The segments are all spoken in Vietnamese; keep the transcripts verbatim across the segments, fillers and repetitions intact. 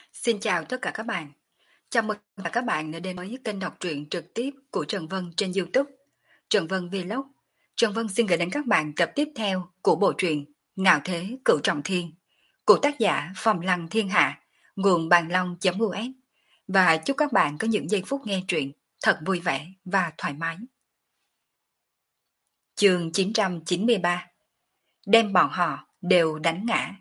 Xin chào tất cả các bạn. Chào mừng tất cả các bạn đã đến với kênh đọc truyện trực tiếp của Trần Vân trên YouTube. Trần Vân Vlog. Trần Vân xin gửi đến các bạn tập tiếp theo của bộ truyện Ngạo Thế Cửu Trọng Thiên của tác giả Phong Lăng Thiên Hạ, nguồn bàn long.us. Và chúc các bạn có những giây phút nghe truyện thật vui vẻ và thoải mái. Chương chín trăm chín mươi ba. Đem bọn họ đều đánh ngã.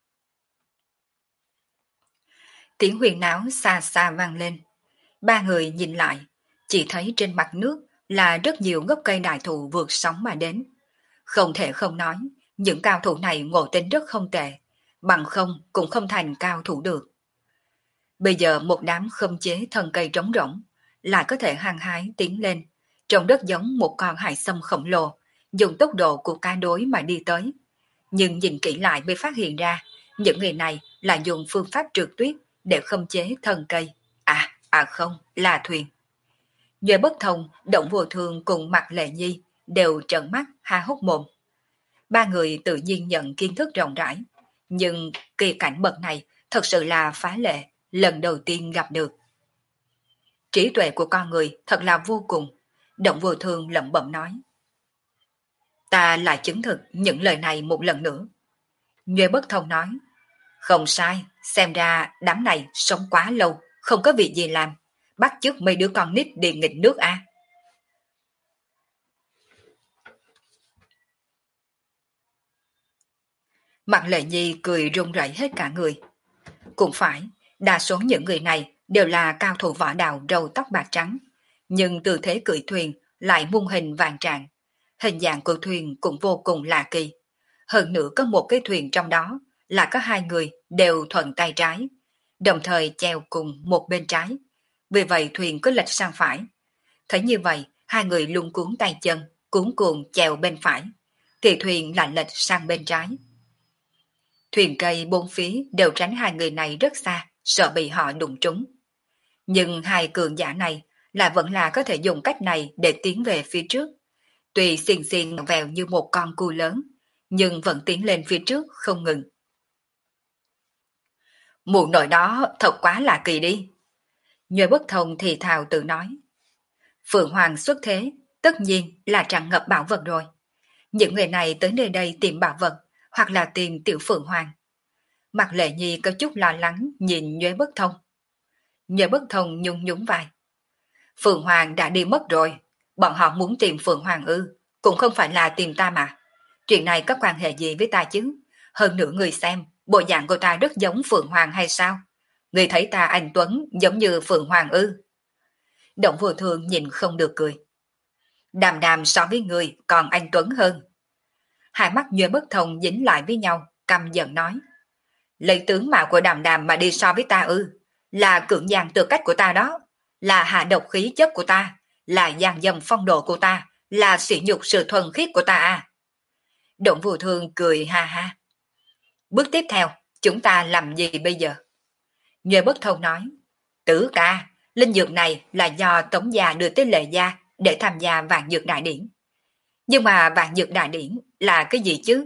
Tiếng huyền náo xa xa vang lên. Ba người nhìn lại, chỉ thấy trên mặt nước là rất nhiều gốc cây đại thụ vượt sóng mà đến. Không thể không nói, những cao thủ này ngộ tính rất không tệ, bằng không cũng không thành cao thủ được. Bây giờ một đám khâm chế thân cây trống rỗng, lại có thể hăng hái tiến lên, trông rất giống một con hải sâm khổng lồ, dùng tốc độ của cá đối mà đi tới. Nhưng nhìn kỹ lại mới phát hiện ra, những người này là dùng phương pháp trượt tuyết để khống chế thân cây. À, à không, là thuyền. Nhờ bất thông, Động Vô Thường cùng Mạc Lệ Nhi đều trợn mắt há hốc mồm. Ba người tự nhiên nhận kiến thức rộng rãi, nhưng kỳ cảnh bậc này thật sự là phá lệ, lần đầu tiên gặp được. Trí tuệ của con người thật là vô cùng, Động Vô Thường lẩm bẩm nói. Ta lại chứng thực những lời này một lần nữa. Nhờ bất thông nói. Không sai, xem ra đám này sống quá lâu, không có việc gì làm. Bắt chước mấy đứa con nít đi nghịch nước à. Mặt Lệ Nhi cười run rẩy hết cả người. Cũng phải, đa số những người này đều là cao thủ võ đạo râu tóc bạc trắng, nhưng tư thế cưỡi thuyền lại muôn hình vàng trạng. Hình dạng của thuyền cũng vô cùng lạ kỳ. Hơn nữa có một cái thuyền trong đó là có hai người đều thuận tay trái, đồng thời chèo cùng một bên trái. Vì vậy thuyền có lệch sang phải. Thấy như vậy, hai người luôn cuốn tay chân, cuốn cuồng chèo bên phải, thì thuyền lại lệch sang bên trái. Thuyền cây bốn phía đều tránh hai người này rất xa, sợ bị họ đụng trúng. Nhưng hai cường giả này lại vẫn là có thể dùng cách này để tiến về phía trước. Tuy xiên xiên vèo như một con cua lớn, nhưng vẫn tiến lên phía trước không ngừng. Mụ nội đó thật quá là kỳ đi. Nhờ bất thông thì thào tự nói. Phượng Hoàng xuất thế, tất nhiên là tràn ngập bảo vật rồi. Những người này tới nơi đây tìm bảo vật, hoặc là tìm tiểu Phượng Hoàng. Mặt Lệ Nhi có chút lo lắng nhìn Nhuế bất thông. Nhuế bất thông nhún nhún vai. Phượng Hoàng đã đi mất rồi, bọn họ muốn tìm Phượng Hoàng ư, cũng không phải là tìm ta mà. Chuyện này có quan hệ gì với ta chứ? Hơn nữa người xem, bộ dạng của ta rất giống Phượng Hoàng hay sao? Người thấy ta anh Tuấn giống như Phượng Hoàng ư? Động Vô Thường nhìn không được cười. Đàm đàm so với người còn anh Tuấn hơn. Hai mắt Nhuế bất thông dính lại với nhau, căm giận nói. Lấy tướng mạo của đàm đàm mà đi so với ta ư? Là cưỡng gian tư cách của ta đó, là hạ độc khí chất của ta, là gian dâm phong độ của ta, là sỉ nhục sự thuần khiết của ta à? Động Vô Thường cười ha ha. Bước tiếp theo, chúng ta làm gì bây giờ? Nhuế bất thông nói. Tử ca, linh dược này là do Tống gia đưa tới Lệ gia để tham gia vạn dược đại điển. Nhưng mà vạn dược đại điển là cái gì chứ?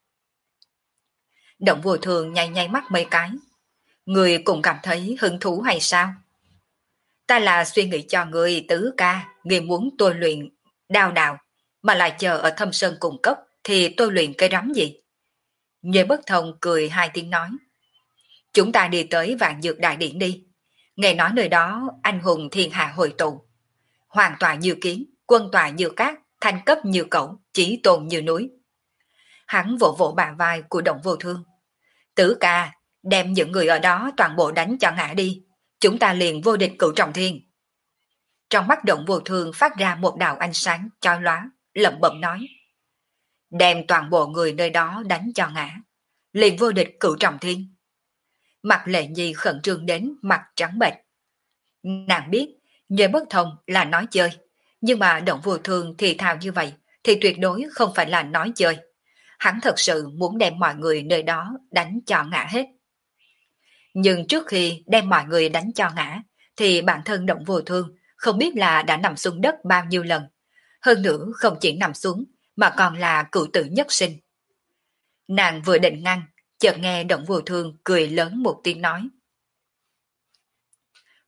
Động Vô Thường nháy nháy mắt mấy cái. Người cũng cảm thấy hứng thú hay sao? Ta là suy nghĩ cho người tứ ca, người muốn tôi luyện đao đào, mà lại chờ ở thâm sơn cùng cốc, thì tôi luyện cái rắm gì? Nhuế bất thông cười hai tiếng nói. Chúng ta đi tới vạn dược đại điển đi. Nghe nói nơi đó anh hùng thiên hạ hội tụ. Hoàng tòa như kiến, quân tòa như cát, thanh cấp như cẩu, chí tôn như núi. Hắn vỗ vỗ bả vai của Động Vô Thương. Tử ca, đem những người ở đó toàn bộ đánh cho ngã đi. Chúng ta liền vô địch cửu trọng thiên. Trong mắt Động Vô Thương phát ra một đạo ánh sáng chói lóa, lẩm bẩm nói. Đem toàn bộ người nơi đó đánh cho ngã. Liền vô địch cửu trọng thiên. Mặt Lệ Nhi khẩn trương đến mặt trắng bệch. Nàng biết, Nhuế bất thông là nói chơi, nhưng mà Động Vô Thương thì thào như vậy, thì tuyệt đối không phải là nói chơi. Hắn thật sự muốn đem mọi người nơi đó đánh cho ngã hết. Nhưng trước khi đem mọi người đánh cho ngã, thì bản thân Động Vô Thương không biết là đã nằm xuống đất bao nhiêu lần. Hơn nữa không chỉ nằm xuống, mà còn là cựu tử nhất sinh. Nàng vừa định ngăn, chợt nghe Động Vô Thương cười lớn một tiếng nói.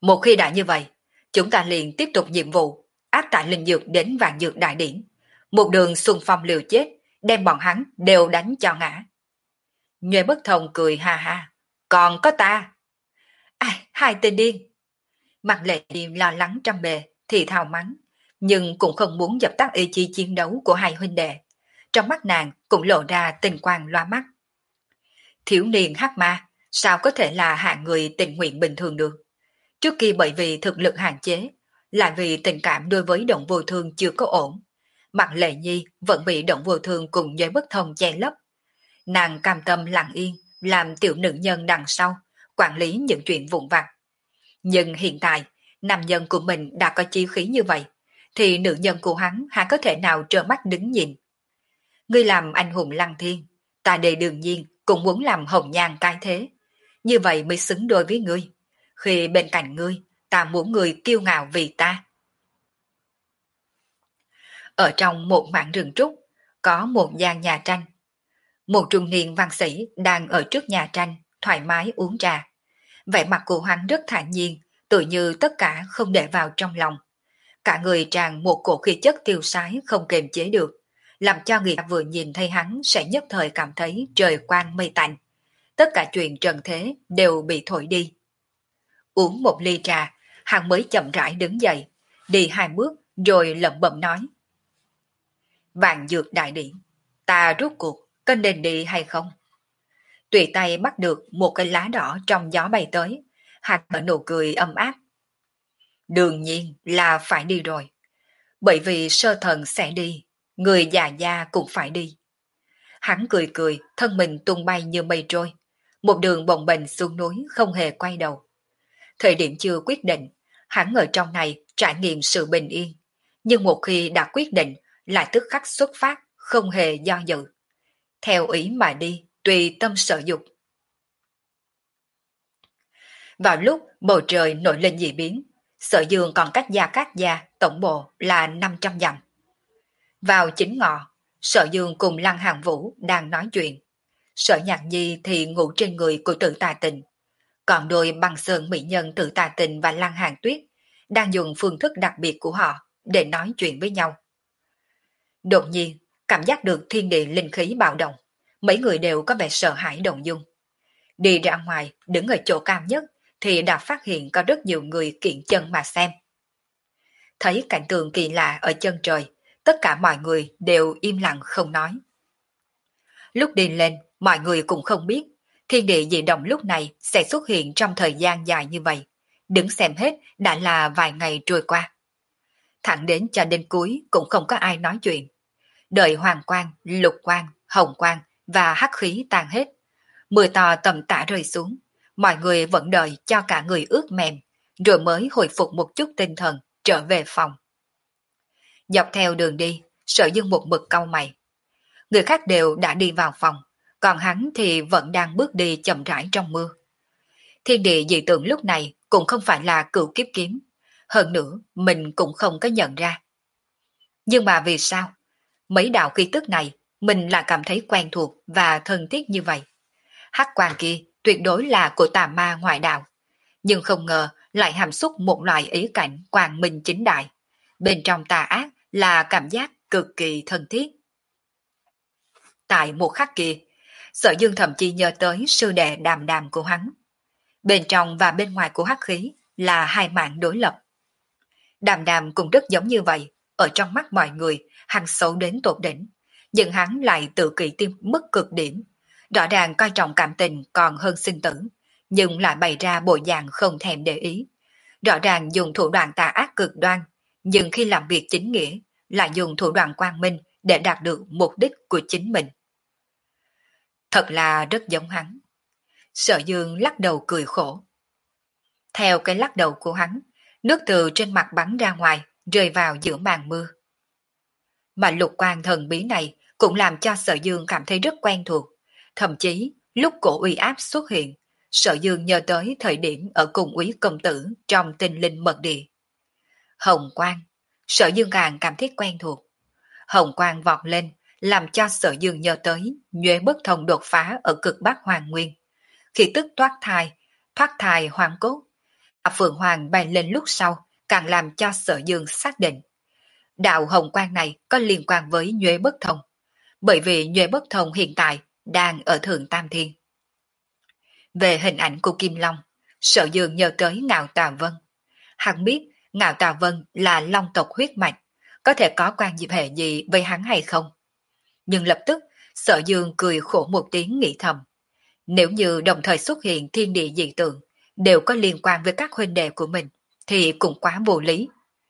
Một khi đã như vậy, chúng ta liền tiếp tục nhiệm vụ, áp tải linh dược đến vạn dược đại điển. Một đường xung phong liều chết, đem bọn hắn đều đánh cho ngã. Nhuệ bất thông cười ha ha. Còn có ta. Ai, hai tên điên. Mặt lệ điềm lo lắng trăm bề, thì thào mắng, nhưng cũng không muốn dập tắt ý chí chiến đấu của hai huynh đệ. Trong mắt nàng cũng lộ ra tình quang loa mắt. Thiếu niên hắc ma, sao có thể là hạng người tình nguyện bình thường được? Trước kia bởi vì thực lực hạn chế, lại vì tình cảm đối với động vô thương chưa có ổn. Mặt lệ nhi vẫn bị động vô thương cùng giới bất thông che lấp. Nàng cam tâm lặng yên, làm tiểu nữ nhân đằng sau, quản lý những chuyện vụn vặt. Nhưng hiện tại, nam nhân của mình đã có chí khí như vậy, thì nữ nhân của hắn há có thể nào trơ mắt đứng nhìn. Ngươi làm anh hùng lăng thiên, ta đây đương nhiên cũng muốn làm hồng nhan cái thế. Như vậy mới xứng đôi với ngươi. Khi bên cạnh ngươi, ta muốn ngươi kiêu ngạo vì ta. Ở trong một mảng rừng trúc, có một gian nhà tranh. Một trung niên văn sĩ đang ở trước nhà tranh, thoải mái uống trà. Vẻ mặt của hắn rất thản nhiên, tự như tất cả không để vào trong lòng. Cả người tràn một cổ khí chất tiêu sái không kềm chế được, làm cho người ta vừa nhìn thấy hắn sẽ nhất thời cảm thấy trời quang mây tạnh. Tất cả chuyện trần thế đều bị thổi đi. Uống một ly trà, hắn mới chậm rãi đứng dậy, đi hai bước rồi lẩm bẩm nói. Vạn dược đại điển, ta rút cuộc, có nên đi hay không? Tùy tay bắt được một cái lá đỏ trong gió bay tới, hắn nở nụ cười ấm áp. Đương nhiên là phải đi rồi, bởi vì sơ thần sẽ đi, người già gia cũng phải đi. Hắn cười cười, thân mình tung bay như mây trôi, một đường bồng bềnh xuống núi không hề quay đầu. Thời điểm chưa quyết định, hắn ở trong này trải nghiệm sự bình yên, nhưng một khi đã quyết định lại tức khắc xuất phát, không hề do dự. Theo ý mà đi, tùy tâm sở dục. Vào lúc bầu trời nổi lên dị biến, Sở Dương còn cách Gia Cát Gia tổng bộ là năm trăm dặm. Vào chính ngọ, Sở Dương cùng Lăng Hàng Vũ đang nói chuyện. Sở Nhạc Nhi thì ngủ trên người của Tử Tà Tình. Còn đôi băng sơn mỹ nhân Tử Tà Tình và Lăng Hàng Tuyết đang dùng phương thức đặc biệt của họ để nói chuyện với nhau. Đột nhiên, cảm giác được thiên địa linh khí bạo động, mấy người đều có vẻ sợ hãi động dung. Đi ra ngoài, đứng ở chỗ cao nhất, thì đã phát hiện có rất nhiều người kiện chân mà xem. Thấy cảnh tượng kỳ lạ ở chân trời, tất cả mọi người đều im lặng không nói. Lúc đi lên, mọi người cũng không biết, thiên địa dị động lúc này sẽ xuất hiện trong thời gian dài như vậy. Đứng xem hết đã là vài ngày trôi qua. Thẳng đến cho đến cuối cũng không có ai nói chuyện. Đợi hoàng quang, lục quang, hồng quang và hắc khí tan hết. Mưa to tầm tã rơi xuống, mọi người vẫn đợi cho cả người ướt mềm, rồi mới hồi phục một chút tinh thần, trở về phòng. Dọc theo đường đi, Sở Dương một mực cau mày. Người khác đều đã đi vào phòng, còn hắn thì vẫn đang bước đi chậm rãi trong mưa. Thiên địa dị tượng lúc này cũng không phải là cửu kiếp kiếm, hơn nữa mình cũng không có nhận ra. Nhưng mà vì sao? Mấy đạo khí tức này mình là cảm thấy quen thuộc và thân thiết như vậy. Hắc quang kia tuyệt đối là của tà ma ngoại đạo, nhưng không ngờ lại hàm xúc một loại ý cảnh quang minh chính đại. Bên trong tà ác là cảm giác cực kỳ thân thiết. Tại một khắc kia, Sở Dương thậm chí nhớ tới sư đệ Đàm Đàm của hắn. Bên trong và bên ngoài của hắc khí là hai mạng đối lập. Đàm Đàm cũng rất giống như vậy, ở trong mắt mọi người, hắn xấu đến tột đỉnh, nhưng hắn lại tự kỷ tim mức cực điểm. Rõ ràng coi trọng cảm tình còn hơn sinh tử, nhưng lại bày ra bộ dạng không thèm để ý. Rõ ràng dùng thủ đoạn tà ác cực đoan, nhưng khi làm việc chính nghĩa, lại dùng thủ đoạn quang minh để đạt được mục đích của chính mình. Thật là rất giống hắn. Sở Dương lắc đầu cười khổ. Theo cái lắc đầu của hắn, nước từ trên mặt bắn ra ngoài, rơi vào giữa màn mưa. Mà lục quang thần bí này cũng làm cho Sở Dương cảm thấy rất quen thuộc. Thậm chí, lúc cổ uy áp xuất hiện, Sở Dương nhớ tới thời điểm ở cùng úy công tử trong tinh linh mật địa. Hồng quang, Sở Dương càng cảm thấy quen thuộc. Hồng quang vọt lên, làm cho Sở Dương nhớ tới nhuệ bất thông đột phá ở cực bắc hoàng nguyên. Khi tức thoát thai, thoát thai hoàng cốt, À, Phượng Hoàng bay lên lúc sau, càng làm cho Sở Dương xác định. Đạo hồng quang này có liên quan với Nhuệ Bất Thông, bởi vì Nhuệ Bất Thông hiện tại đang ở Thượng Tam Thiên. Về hình ảnh của Kim Long, Sở Dương nhớ tới Ngạo Tà Vân. Hắn biết Ngạo Tà Vân là long tộc huyết mạch, có thể có quan dịp hệ gì với hắn hay không. Nhưng lập tức, Sở Dương cười khổ một tiếng nghĩ thầm. Nếu như đồng thời xuất hiện thiên địa dị tượng, đều có liên quan với các huynh đệ của mình, thì cũng quá vô lý.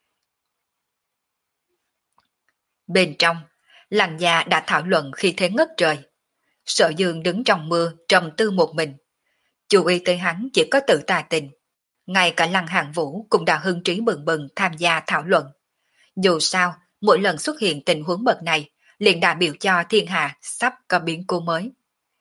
Bên trong, làng già đã thảo luận khi thế ngất trời. Sở Dương đứng trong mưa trầm tư một mình. Chú ý tới hắn chỉ có Tử Tà Tình. Ngay cả Lăng Hàn Vũ cũng đã hưng trí bừng bừng tham gia thảo luận. Dù sao, mỗi lần xuất hiện tình huống bậc này, liền đại biểu cho thiên hạ sắp có biến cố mới.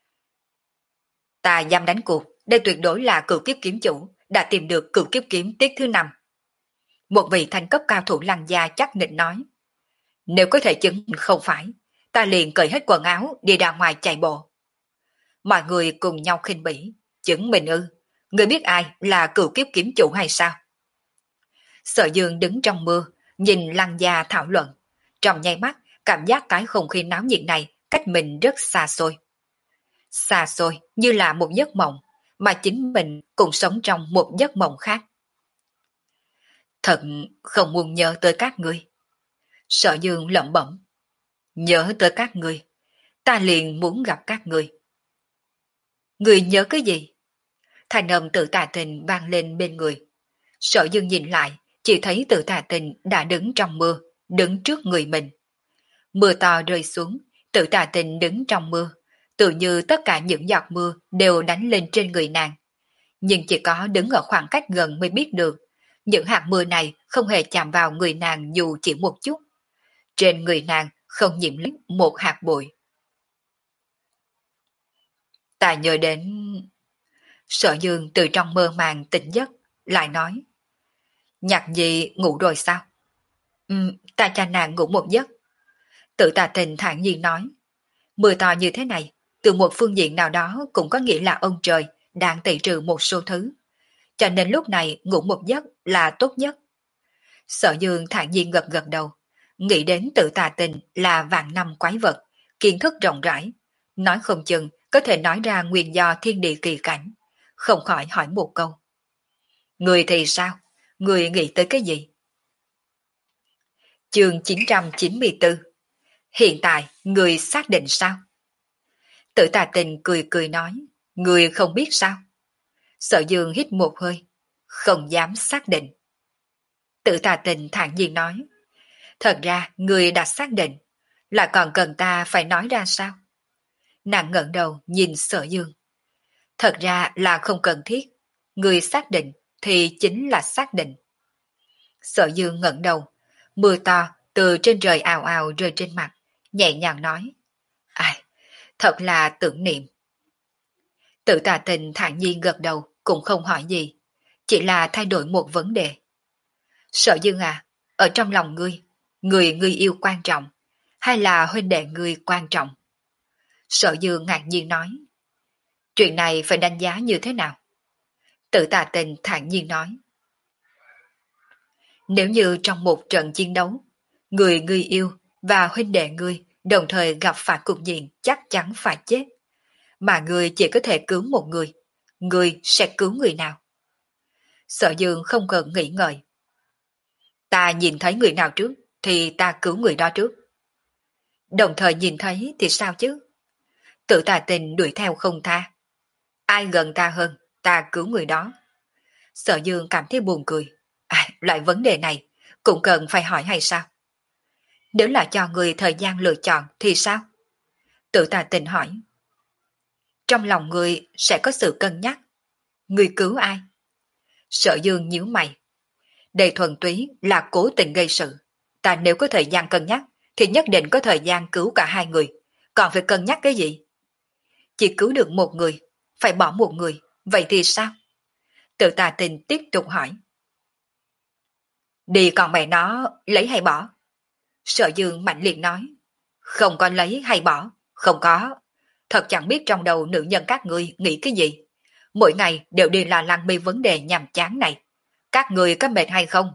Ta dám đánh cuộc, đây tuyệt đối là cửu kiếp kiếm chủ, đã tìm được cửu kiếp kiếm tiết thứ năm. Một vị thành cấp cao thủ Lăng gia chắc nịch nói. Nếu có thể chứng minh không phải, ta liền cởi hết quần áo đi ra ngoài chạy bộ. Mọi người cùng nhau khinh bỉ, chứng minh ư, người biết ai là cửu kiếp kiếm chủ hay sao? Sở Dương đứng trong mưa, nhìn Lăng gia thảo luận, trong nháy mắt cảm giác cái không khí náo nhiệt này cách mình rất xa xôi. Xa xôi như là một giấc mộng, mà chính mình cũng sống trong một giấc mộng khác. Thật không muốn nhớ tới các ngươi. Sở Dương lẩm bẩm. Nhớ tới các ngươi, ta liền muốn gặp các ngươi. Ngươi nhớ cái gì? Thành âm Tử Tà Tình vang lên bên người. Sở Dương nhìn lại, chỉ thấy Tử Tà Tình đã đứng trong mưa, đứng trước người mình. Mưa to rơi xuống, Tử Tà Tình đứng trong mưa, tự như tất cả những giọt mưa đều đánh lên trên người nàng. Nhưng chỉ có đứng ở khoảng cách gần mới biết được, những hạt mưa này không hề chạm vào người nàng dù chỉ một chút. Trên người nàng không nhiễm lấy một hạt bụi. Ta nhớ đến... Sở Dương từ trong mơ màng tỉnh giấc, lại nói. Nhạc Nhi ngủ rồi sao? Ừ, ta cho nàng ngủ một giấc. Tử Tà Tình thản nhiên nói. Mưa to như thế này, từ một phương diện nào đó cũng có nghĩa là ông trời đang tẩy trừ một số thứ. Cho nên lúc này ngủ một giấc là tốt nhất. Sở Dương thản nhiên gật gật đầu, nghĩ đến Tử Tà Tình là vạn năm quái vật, kiến thức rộng rãi, nói không chừng có thể nói ra nguyên do thiên địa kỳ cảnh, không khỏi hỏi một câu. Người thì sao? Người nghĩ tới cái gì? Chương chín trăm chín mươi tư. Hiện tại, người xác định sao? Tử Tà Tình cười cười nói, người không biết sao? Sở Dương hít một hơi, không dám xác định. Tử Tà Tình thản nhiên nói, thật ra người đã xác định, lại còn cần ta phải nói ra sao? Nàng ngẩng đầu nhìn Sở Dương. Thật ra là không cần thiết, người xác định thì chính là xác định. Sở Dương ngẩng đầu, mưa to từ trên trời ào ào rơi trên mặt, nhẹ nhàng nói, ai, thật là tưởng niệm. Tử Tà Tình thản nhiên gật đầu, cũng không hỏi gì, chỉ là thay đổi một vấn đề. Sở Dương à, ở trong lòng ngươi, người ngươi yêu quan trọng, hay là huynh đệ ngươi quan trọng? Sở Dương ngạc nhiên nói, chuyện này phải đánh giá như thế nào? Tử Tà Tình thản nhiên nói, nếu như trong một trận chiến đấu, người ngươi yêu và huynh đệ ngươi đồng thời gặp phải cục diện chắc chắn phải chết, mà ngươi chỉ có thể cứu một người, ngươi sẽ cứu người nào? Sở Dương không cần nghĩ ngợi. Ta nhìn thấy người nào trước, thì ta cứu người đó trước. Đồng thời nhìn thấy thì sao chứ? Tử Tà Tình đuổi theo không tha. Ai gần ta hơn, ta cứu người đó. Sở Dương cảm thấy buồn cười. À, loại vấn đề này cũng cần phải hỏi hay sao? Nếu là cho người thời gian lựa chọn thì sao? Tử Tà Tình hỏi. Trong lòng người sẽ có sự cân nhắc. Người cứu ai? Sở Dương nhíu mày. Đây thuần túy là cố tình gây sự. Ta nếu có thời gian cân nhắc thì nhất định có thời gian cứu cả hai người. Còn phải cân nhắc cái gì? Chỉ cứu được một người, phải bỏ một người, vậy thì sao? Tử Tà Tình tiếp tục hỏi. Đi còn mẹ nó, lấy hay bỏ? Sở Dương mạnh liệt nói. Không có lấy hay bỏ, không có. Thật chẳng biết trong đầu nữ nhân các ngươi nghĩ cái gì. Mỗi ngày đều đi là lăng mê vấn đề nhàm chán này. các người có mệt hay không?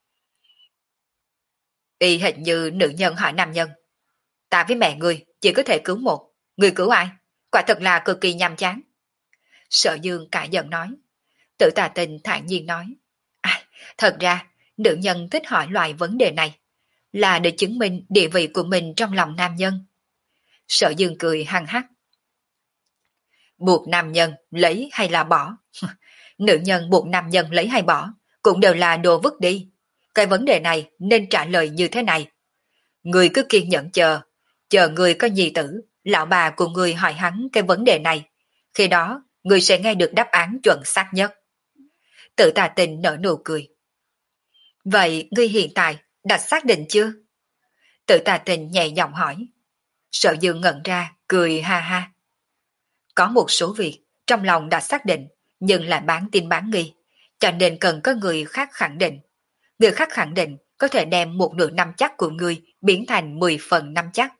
Y hình như nữ nhân hỏi nam nhân. Ta với mẹ ngươi chỉ có thể cứu một, ngươi cứu ai? Quả thật là cực kỳ nhàm chán. Sở Dương cả giận nói. Tử Tà Tình thản nhiên nói. À, thật ra, nữ nhân thích hỏi loại vấn đề này là để chứng minh địa vị của mình trong lòng nam nhân. Sở Dương cười hăng hắc. Buộc nam nhân lấy hay là bỏ? Nữ nhân buộc nam nhân lấy hay bỏ cũng đều là đồ vứt đi. Cái vấn đề này nên trả lời như thế này. Người cứ kiên nhẫn chờ, chờ người có nhi tử, lão bà của người hỏi hắn cái vấn đề này. Khi đó, người sẽ nghe được đáp án chuẩn xác nhất. Tử Tà Tình nở nụ cười. Vậy ngươi hiện tại đã xác định chưa? Tử Tà Tình nhẹ giọng hỏi. Sở Dương ngẩn ra, cười ha ha. Có một số việc trong lòng đã xác định, nhưng lại bán tin bán nghi, cho nên cần có người khác khẳng định. Người khác khẳng định có thể đem một nửa năm chắc của người biến thành mười phần năm chắc.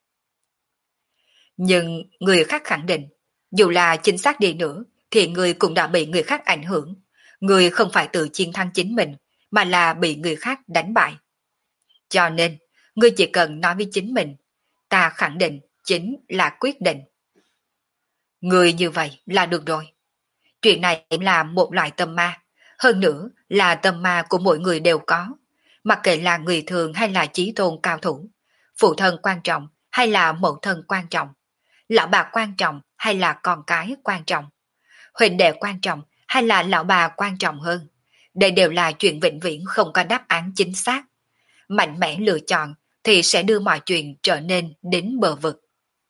Nhưng người khác khẳng định, dù là chính xác đi nữa, thì người cũng đã bị người khác ảnh hưởng. Người không phải tự chiến thắng chính mình, mà là bị người khác đánh bại. Cho nên, người chỉ cần nói với chính mình, ta khẳng định chính là quyết định. Người như vậy là được rồi. Chuyện này là một loại tâm ma, hơn nữa là tâm ma của mỗi người đều có. Mặc kệ là người thường hay là chí tôn cao thủ, phụ thân quan trọng hay là mẫu thân quan trọng, lão bà quan trọng hay là con cái quan trọng, huynh đệ quan trọng hay là lão bà quan trọng hơn. Đây đều là chuyện vĩnh viễn không có đáp án chính xác. Mạnh mẽ lựa chọn thì sẽ đưa mọi chuyện trở nên đến bờ vực.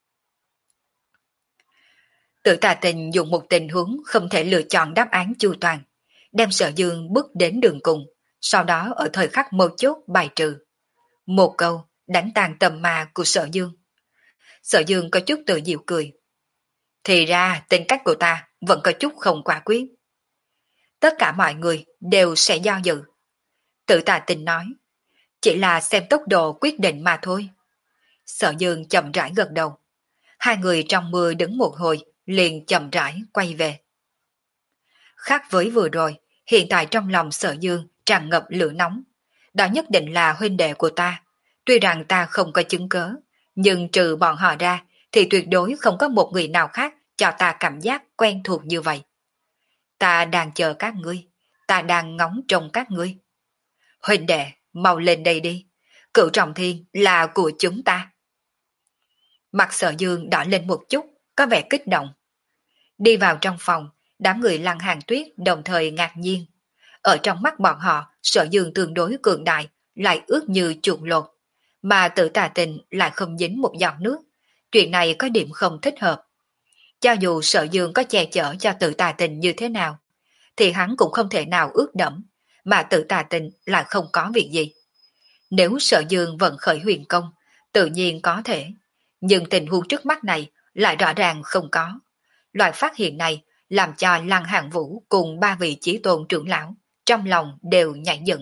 Tử Tà Tình dùng một tình huống không thể lựa chọn đáp án chu toàn, đem Sở Dương bước đến đường cùng, sau đó ở thời khắc mấu chốt bài trừ. Một câu đánh tàn tầm ma của Sở Dương. Sở Dương có chút tự diệu cười. Thì ra tính cách của ta vẫn có chút không quả quyết. Tất cả mọi người đều sẽ do dự. Tử Tà Tình nói, chỉ là xem tốc độ quyết định mà thôi. Sở Dương chậm rãi gật đầu. Hai người trong mưa đứng một hồi, liền chậm rãi quay về. Khác với vừa rồi, hiện tại trong lòng Sở Dương tràn ngập lửa nóng. Đó nhất định là huynh đệ của ta. Tuy rằng ta không có chứng cớ, nhưng trừ bọn họ ra, thì tuyệt đối không có một người nào khác cho ta cảm giác quen thuộc như vậy. Ta đang chờ các ngươi, ta đang ngóng trông các ngươi. Huynh đệ, mau lên đây đi. Cửu Trọng Thiên là của chúng ta. Mặt Sở Dương đỏ lên một chút, có vẻ kích động. Đi vào trong phòng, đám người Lăng Hàn Tuyết đồng thời ngạc nhiên. Ở trong mắt bọn họ, Sở Dương tương đối cường đại, lại ướt như chuột lột. Mà Tử Tà Tình lại không dính một giọt nước. Chuyện này có điểm không thích hợp. Cho dù Sở Dương có che chở cho Tử Tà Tình như thế nào, thì hắn cũng không thể nào ướt đẫm, mà Tử Tà Tình lại không có việc gì. Nếu Sở Dương vận khởi huyền công, tự nhiên có thể. Nhưng tình huống trước mắt này lại rõ ràng không có. Loại phát hiện này làm cho Lăng Hàn Vũ cùng ba vị chí tôn trưởng lão trong lòng đều nhảy dựng.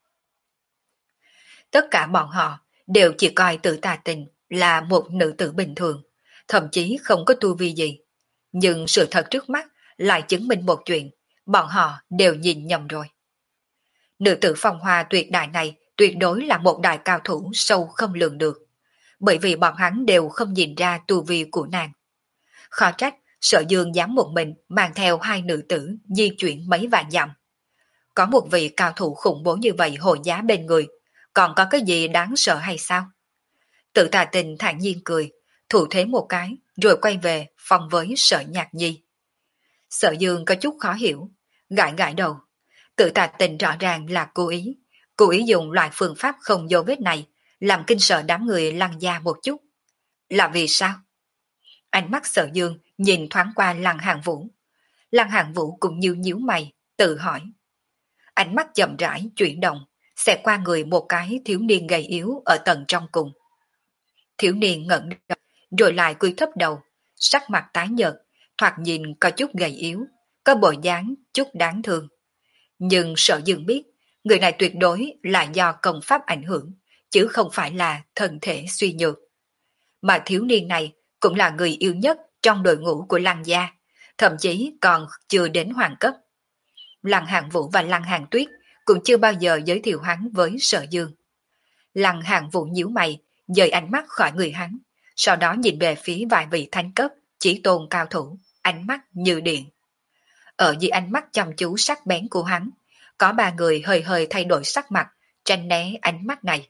Tất cả bọn họ đều chỉ coi Tử Tà Tình là một nữ tử bình thường, thậm chí không có tu vi gì. Nhưng sự thật trước mắt lại chứng minh một chuyện, bọn họ đều nhìn nhầm rồi. Nữ tử phong hoa tuyệt đại này tuyệt đối là một đại cao thủ sâu không lường được, bởi vì bọn hắn đều không nhìn ra tu vi của nàng. Khó trách Sở Dương dám một mình mang theo hai nữ tử di chuyển mấy vạn dặm. Có một vị cao thủ khủng bố như vậy hộ giá bên người, còn có cái gì đáng sợ hay sao? Tử Tà Tình thản nhiên cười, thủ thế một cái, rồi quay về phòng với Sở Nhạc Nhi. Sở Dương có chút khó hiểu, gãi gãi đầu. Tử Tà Tình rõ ràng là cố ý, cố ý dùng loại phương pháp không dấu vết này, làm kinh sợ đám người Lăng gia một chút. Là vì sao? Ánh mắt Sở Dương nhìn thoáng qua Lăng Hàn Vũ. Lăng Hàn Vũ cũng như nhíu mày, tự hỏi. Ánh mắt chậm rãi chuyển động, xẹt qua người một cái thiếu niên gầy yếu ở tầng trong cùng. Thiếu niên ngẩng đầu, rồi lại cúi thấp đầu, sắc mặt tái nhợt, thoạt nhìn có chút gầy yếu, có bộ dáng chút đáng thương. Nhưng Sở Dương biết, người này tuyệt đối là do công pháp ảnh hưởng, chứ không phải là thân thể suy nhược. Mà thiếu niên này cũng là người yêu nhất trong đội ngũ của Lăng gia, thậm chí còn chưa đến hoàng cấp. Lăng Hàng Vũ và Lăng Hàng Tuyết cũng chưa bao giờ giới thiệu hắn với Sở Dương. Lăng Hàng Vũ nhíu mày, dời ánh mắt khỏi người hắn, sau đó nhìn về phía vài vị thánh cấp, chỉ tôn cao thủ, ánh mắt như điện. Ở dưới ánh mắt chăm chú sắc bén của hắn, có ba người hơi hơi thay đổi sắc mặt, tránh né ánh mắt này.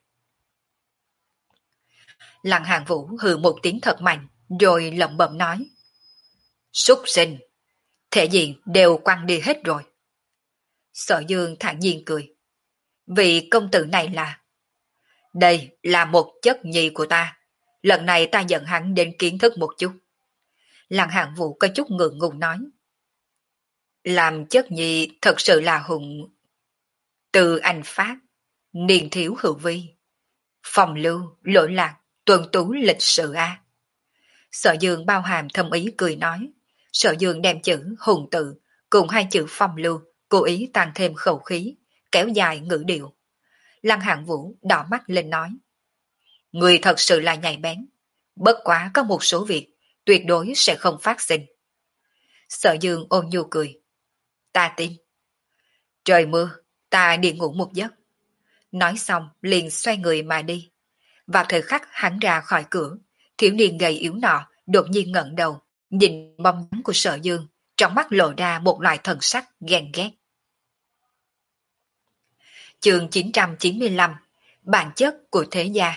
Lăng Hàng Vũ hừ một tiếng thật mạnh, rồi lẩm bẩm nói: Súc sinh, thể diện đều quăng đi hết rồi. Sở Dương thản nhiên cười: Vị công tử này là... Đây là một chất nhì của ta, lần này ta dẫn hắn đến kiến thức một chút. Lăng Hàng Vũ có chút ngượng ngùng nói: Làm chất nhì thật sự là hùng. Từ anh phát, niên thiếu hữu vi, phòng lưu, lỗi lạc, tuần tú lịch sự a. Sở Dương bao hàm thâm ý cười nói. Sở Dương đem chữ hùng tự cùng hai chữ phong lưu cố ý tăng thêm khẩu khí, kéo dài ngữ điệu. Lăng Hạng Vũ đỏ mắt lên nói: Người thật sự là nhạy bén, bất quá có một số việc tuyệt đối sẽ không phát sinh. Sở Dương ôn nhu cười: Ta tin. Trời mưa, ta đi ngủ một giấc. Nói xong liền xoay người mà đi. Vào thời khắc hắn ra khỏi cửa, thiếu niên gầy yếu nọ đột nhiên ngẩng đầu, nhìn bóng dáng của Sở Dương, trong mắt lộ ra một loại thần sắc ghen ghét. Chương chín trăm chín mươi lăm, bản chất của thế gia.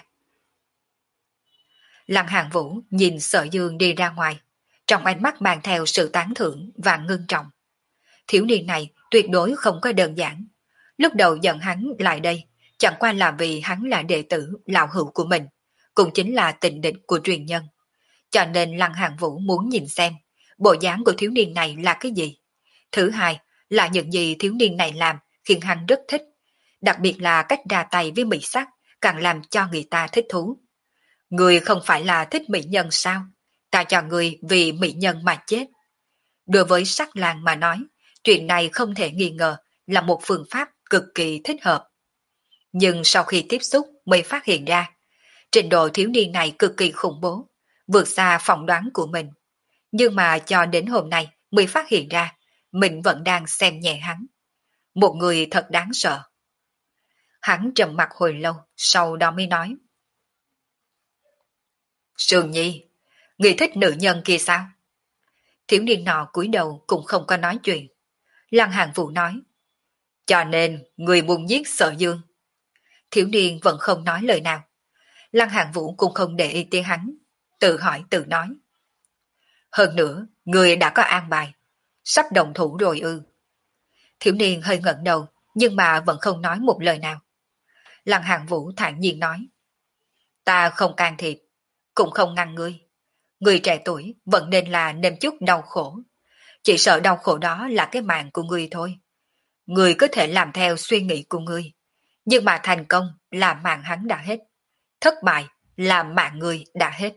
Lăng Hàn Vũ nhìn Sở Dương đi ra ngoài, trong ánh mắt mang theo sự tán thưởng và ngưng trọng. Thiếu niên này tuyệt đối không có đơn giản. Lúc đầu dẫn hắn lại đây, chẳng qua là vì hắn là đệ tử lão hữu của mình, cũng chính là tình địch của truyền nhân. Cho nên Lăng Hàn Vũ muốn nhìn xem, bộ dáng của thiếu niên này là cái gì. Thứ hai là những gì thiếu niên này làm khiến hắn rất thích. Đặc biệt là cách ra tay với mỹ sắc, càng làm cho người ta thích thú. Người không phải là thích mỹ nhân sao? Ta cho người vì mỹ nhân mà chết. Đối với sắc lang mà nói, chuyện này không thể nghi ngờ là một phương pháp cực kỳ thích hợp. Nhưng sau khi tiếp xúc mới phát hiện ra, trình độ thiếu niên này cực kỳ khủng bố, vượt xa phỏng đoán của mình. Nhưng mà cho đến hôm nay mới phát hiện ra, mình vẫn đang xem nhẹ hắn. Một người thật đáng sợ. Hắn trầm mặt hồi lâu, sau đó mới nói: Sương Nhi, người thích nữ nhân kia sao? Thiếu niên nọ cúi đầu cũng không có nói chuyện. Lăng Hàn Vũ nói: Cho nên người muốn giết Sở Dương. Thiếu niên vẫn không nói lời nào. Lăng Hàn Vũ cũng không để ý tới hắn, tự hỏi tự nói: Hơn nữa, người đã có an bài, sắp đồng thủ rồi ư? Thiếu niên hơi ngẩng đầu, nhưng mà vẫn không nói một lời nào. Lăng Hàn Vũ thản nhiên nói: Ta không can thiệp, cũng không ngăn ngươi. Người trẻ tuổi vẫn nên là nếm chút đau khổ. Chỉ sợ đau khổ đó là cái mạng của ngươi thôi. Ngươi có thể làm theo suy nghĩ của ngươi, nhưng mà thành công là mạng hắn đã hết, thất bại là mạng ngươi đã hết.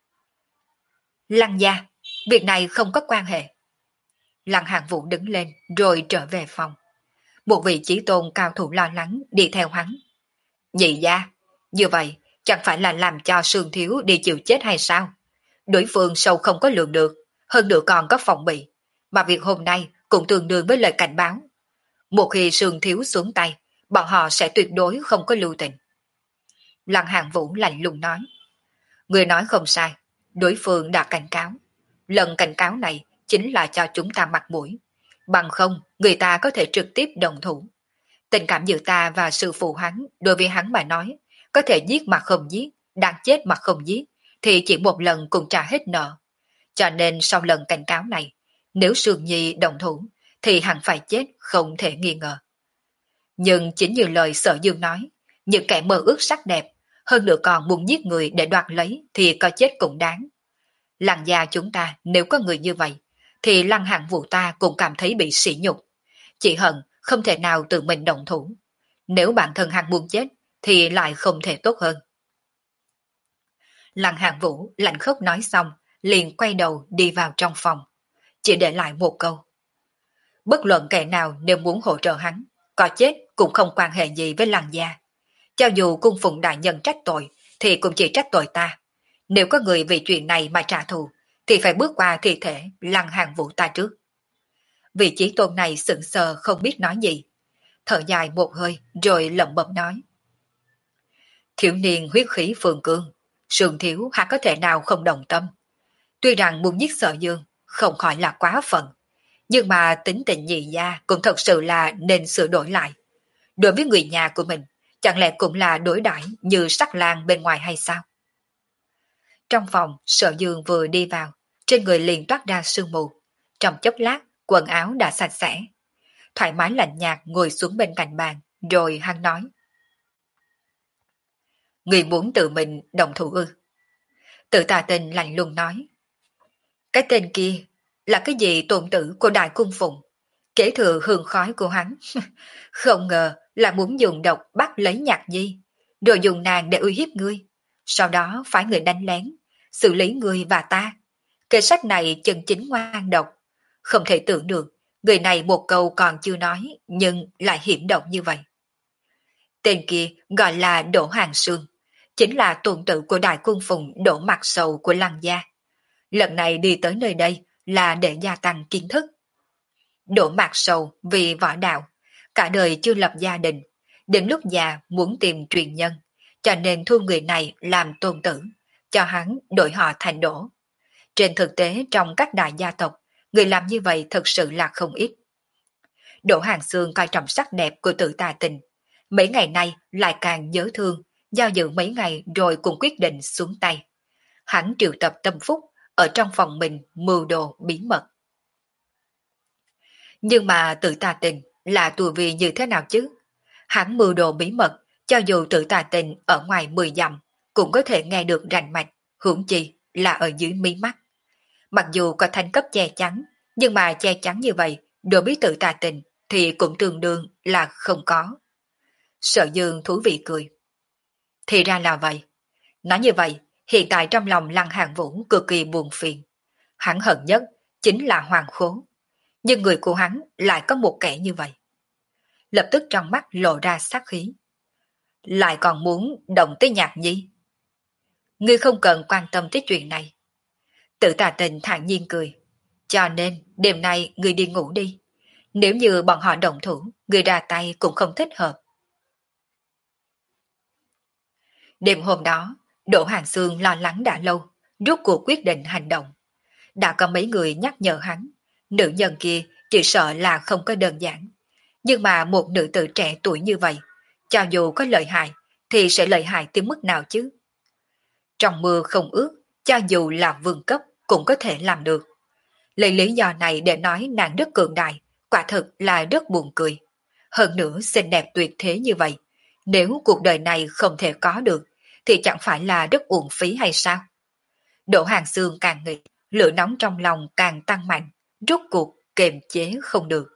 Lăng gia, việc này không có quan hệ. Lăng Hàn Vũ đứng lên rồi trở về phòng. Một vị chí tôn cao thủ lo lắng đi theo hắn. Nhị gia, như vậy chẳng phải là làm cho Sương Thiếu đi chịu chết hay sao? Đối phương sâu không có lường được, hơn nữa còn có phòng bị, mà việc hôm nay cũng tương đương với lời cảnh báo. Một khi Sương Thiếu xuống tay, bọn họ sẽ tuyệt đối không có lưu tình. Lăng Hàn Vũ lạnh lùng nói: Người nói không sai, đối phương đã cảnh cáo. Lần cảnh cáo này chính là cho chúng ta mặt mũi. Bằng không, người ta có thể trực tiếp đồng thủ. Tình cảm giữa ta và sư phụ hắn, đối với hắn mà nói, có thể giết mà không giết, đang chết mà không giết, thì chỉ một lần cũng trả hết nợ. Cho nên sau lần cảnh cáo này, nếu Sương Nhi đồng thủ, thì hẳn phải chết không thể nghi ngờ. Nhưng chính như lời Sở Dương nói, những kẻ mơ ước sắc đẹp, hơn nữa còn muốn giết người để đoạt lấy thì có chết cũng đáng. Lăng gia chúng ta nếu có người như vậy, thì Lăng Hàn Vũ ta cũng cảm thấy bị sỉ nhục. Chỉ hận không thể nào tự mình động thủ. Nếu bản thân hắn muốn chết, thì lại không thể tốt hơn. Lăng Hàn Vũ lạnh khốc nói xong, liền quay đầu đi vào trong phòng. Chỉ để lại một câu: Bất luận kẻ nào nếu muốn hỗ trợ hắn, có chết cũng không quan hệ gì với Lăng gia. Cho dù cung phụng đại nhân trách tội, thì cũng chỉ trách tội ta. Nếu có người vì chuyện này mà trả thù, thì phải bước qua thi thể Lăng Hàn Vũ ta trước. Vị chí tôn này sững sờ không biết nói gì. Thở dài một hơi rồi lẩm bẩm nói. Thiếu niên huyết khí phương cương, Sương Thiếu há có thể nào không đồng tâm. Tuy rằng muốn giết Sở Dương không khỏi là quá phận, nhưng mà tính tình nhị gia cũng thật sự là nên sửa đổi lại. Đối với người nhà của mình, chẳng lẽ cũng là đối đãi như sắc lang bên ngoài hay sao? Trong phòng, Sở Dương vừa đi vào, trên người liền toát ra sương mù. Trong chốc lát, quần áo đã sạch sẽ. Thoải mái lạnh nhạt ngồi xuống bên cạnh bàn, rồi hắn nói. Người muốn tự mình đồng thủ ư? Tự Tà Tình lạnh lùng nói. Cái tên kia là cái gì tôn tử của Đại Cung Phụng, kế thừa hương khói của hắn. Không ngờ là muốn dùng độc bắt lấy Nhạc Nhi, rồi dùng nàng để uy hiếp ngươi, sau đó phải người đánh lén, xử lý ngươi và ta. Kế sách này chân chính ngoan độc, không thể tưởng được, người này một câu còn chưa nói, nhưng lại hiểm độc như vậy. Tên kia gọi là Đỗ Hàng Sương, chính là tôn tử của Đại Cung Phụng Đỗ Mặc Sầu của Lăng Gia. Lần này đi tới nơi đây là để gia tăng kiến thức. Đỗ Mạc Sầu vì võ đạo, cả đời chưa lập gia đình, đến lúc già muốn tìm truyền nhân, cho nên thu người này làm tôn tử, cho hắn đổi họ thành Đỗ. Trên thực tế trong các đại gia tộc, người làm như vậy thật sự là không ít. Đỗ Hàng Sương coi trọng sắc đẹp của Tự Tà Tình, mấy ngày nay lại càng nhớ thương, giao dự mấy ngày rồi cũng quyết định xuống tay. Hắn triệu tập tâm phúc ở trong phòng mình mưu đồ bí mật. Nhưng mà Tự Tà Tình là tù vì như thế nào chứ? Hắn mưu đồ bí mật, cho dù Tự Tà Tình ở ngoài mười dặm cũng có thể nghe được rành mạch, huống chi là ở dưới mí mắt. Mặc dù có thanh cấp che chắn, nhưng mà che chắn như vậy đối với Tự Tà Tình thì cũng tương đương là không có. Sở Dương thú vị cười. Thì ra là vậy. Nói như vậy, hiện tại trong lòng Lăng Hàng Vũ cực kỳ buồn phiền. Hắn hận nhất chính là Hoàng Khố. Nhưng người của hắn lại có một kẻ như vậy. Lập tức trong mắt lộ ra sát khí. Lại còn muốn động tới Nhạc Nhi. Ngươi không cần quan tâm tới chuyện này. Tự Tà Tình thản nhiên cười. Cho nên đêm nay ngươi đi ngủ đi. Nếu như bọn họ động thủ, ngươi ra tay cũng không thích hợp. Đêm hôm đó, Đỗ Hàng Sương lo lắng đã lâu, rốt cuộc quyết định hành động. Đã có mấy người nhắc nhở hắn, nữ nhân kia chỉ sợ là không có đơn giản. Nhưng mà một nữ tử trẻ tuổi như vậy, cho dù có lợi hại, thì sẽ lợi hại tới mức nào chứ? Trong mưa không ướt, cho dù là vương cấp cũng có thể làm được. Lấy lý do này để nói nàng rất cường đại, quả thực là rất buồn cười. Hơn nữa xinh đẹp tuyệt thế như vậy, nếu cuộc đời này không thể có được, thì chẳng phải là rất uổng phí hay sao? Đỗ Hàng Sương càng nghĩ, lửa nóng trong lòng càng tăng mạnh, rốt cuộc kiềm chế không được.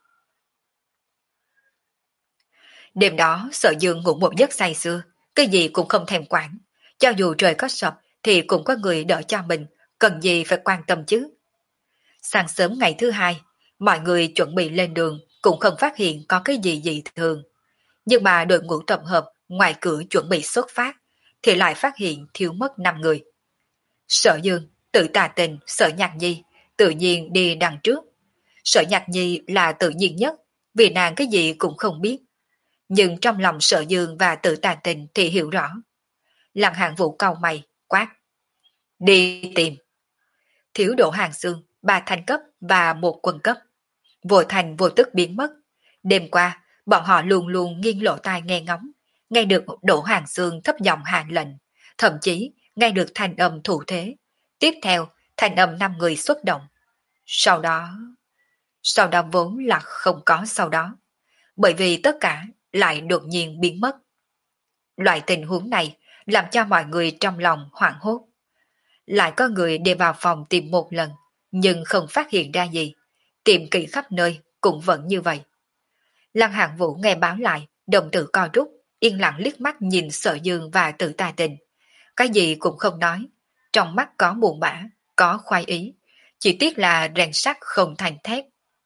Đêm đó Sở Dương ngủ một giấc say sưa, cái gì cũng không thèm quản. Cho dù trời có sập thì cũng có người đỡ cho mình, cần gì phải quan tâm chứ. Sáng sớm ngày thứ hai, mọi người chuẩn bị lên đường cũng không phát hiện có cái gì dị thường. Nhưng mà đội ngũ tập hợp ngoài cửa chuẩn bị xuất phát, thì lại phát hiện thiếu mất năm người. Sở Dương, Tự Tà Tình, Sở Nhạc Nhi tự nhiên đi đằng trước. Sở Nhạc Nhi là tự nhiên nhất, vì nàng cái gì cũng không biết. Nhưng trong lòng Sở Dương và Tự Tà Tình thì hiểu rõ. Lăng Hàng Vũ cau mày, quát. Đi tìm. Thiếu Đỗ Hàng Sương, ba thanh cấp và một quân cấp. Vô thành vô tức biến mất. Đêm qua, bọn họ luôn luôn nghiêng lộ tai nghe ngóng, nghe được Đỗ Hàng Sương thấp giọng hạ lệnh, thậm chí nghe được thanh âm thủ thế. Tiếp theo, thanh âm năm người xuất động. Sau đó... Sau đó vốn là không có sau đó. Bởi vì tất cả lại đột nhiên biến mất. Loại tình huống này làm cho mọi người trong lòng hoảng hốt. Lại có người đi vào phòng tìm một lần, nhưng không phát hiện ra gì. Tìm kỹ khắp nơi cũng vẫn như vậy. Lăng Hạng Vũ nghe báo lại, đồng tử co rút, yên lặng liếc mắt nhìn Sở Dương và Tự Tà Tình. Cái gì cũng không nói, trong mắt có buồn bã, có khoái ý, chỉ tiếc là rèn sắt không thành thép.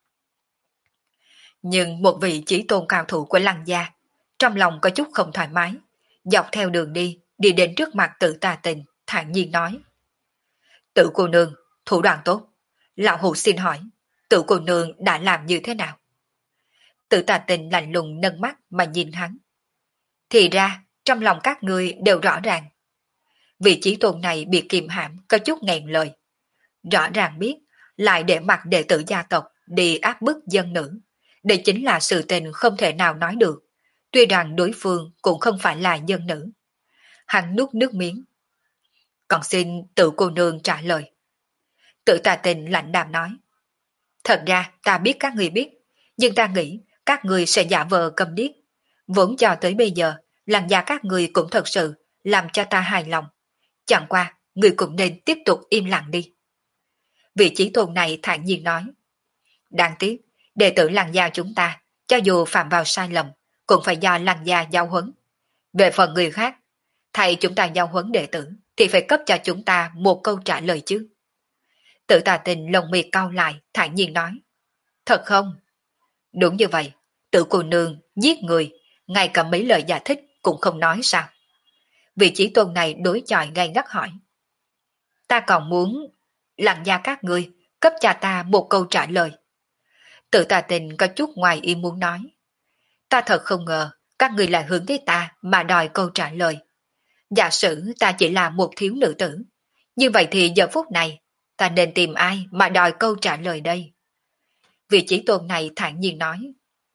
Nhưng một vị chỉ tôn cao thủ của Lăng gia, trong lòng có chút không thoải mái, dọc theo đường đi, đi đến trước mặt Tự Tà Tình, thản nhiên nói. Tự cô nương, thủ đoạn tốt, lão hủ xin hỏi, Tự cô nương đã làm như thế nào? Tự Tà Tình lạnh lùng nâng mắt mà nhìn hắn. Thì ra, trong lòng các người đều rõ ràng. Vị chí tôn này bị kiềm hãm có chút nghẹn lời. Rõ ràng biết, lại để mặc đệ tử gia tộc đi áp bức dân nữ. Đây chính là sự tình không thể nào nói được. Tuy rằng đối phương cũng không phải là dân nữ. Hắn nuốt nước miếng. Còn xin tự cô nương trả lời. Tự Tà Tình lạnh đàm nói. Thật ra ta biết các người biết, nhưng ta nghĩ các người sẽ giả vờ cầm điếc. Vốn cho tới bây giờ, làn da các người cũng thật sự làm cho ta hài lòng. Chẳng qua, người cũng nên tiếp tục im lặng đi. Vị chí tôn này thản nhiên nói. Đáng tiếc, đệ tử làn da chúng ta, cho dù phạm vào sai lầm, cũng phải do làn da giao huấn. Về phần người khác, thầy chúng ta giao huấn đệ tử, thì phải cấp cho chúng ta một câu trả lời chứ. Tự Tà Tình lồng mi cau lại, thản nhiên nói. Thật không? Đúng như vậy, tự cô nương giết người, ngay cả mấy lời giải thích cũng không nói sao? Vị chí tôn này đối chọi gay gắt hỏi. Ta còn muốn lặng gia các ngươi cấp cho ta một câu trả lời. Tự Tà Tình có chút ngoài ý muốn nói. Ta thật không ngờ các ngươi lại hướng tới ta mà đòi câu trả lời. Giả sử ta chỉ là một thiếu nữ tử, như vậy thì giờ phút này ta nên tìm ai mà đòi câu trả lời đây? Vị chí tôn này thản nhiên nói.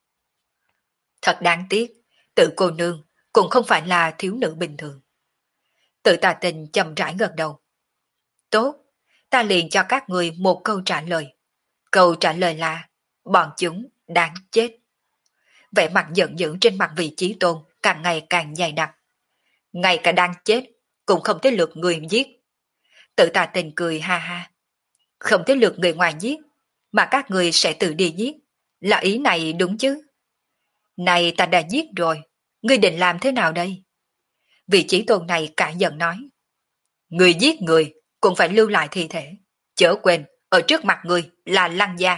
Thật đáng tiếc, tự cô nương cũng không phải là thiếu nữ bình thường. Tự Tà Tình chậm rãi gật đầu. Tốt, ta liền cho các người một câu trả lời. Câu trả lời là bọn chúng đáng chết. Vẻ mặt giận dữ trên mặt vị chí tôn càng ngày càng dày đặc. Ngay cả đang chết cũng không tới lượt người giết. Tự Tà Tình cười ha ha. Không tới lượt người ngoài giết, mà các người sẽ tự đi giết. Là ý này đúng chứ? Này ta đã giết rồi, ngươi định làm thế nào đây? Vị chí tôn này cả giận nói. Người giết người cũng phải lưu lại thi thể. Chớ quên, ở trước mặt người là Lăng gia.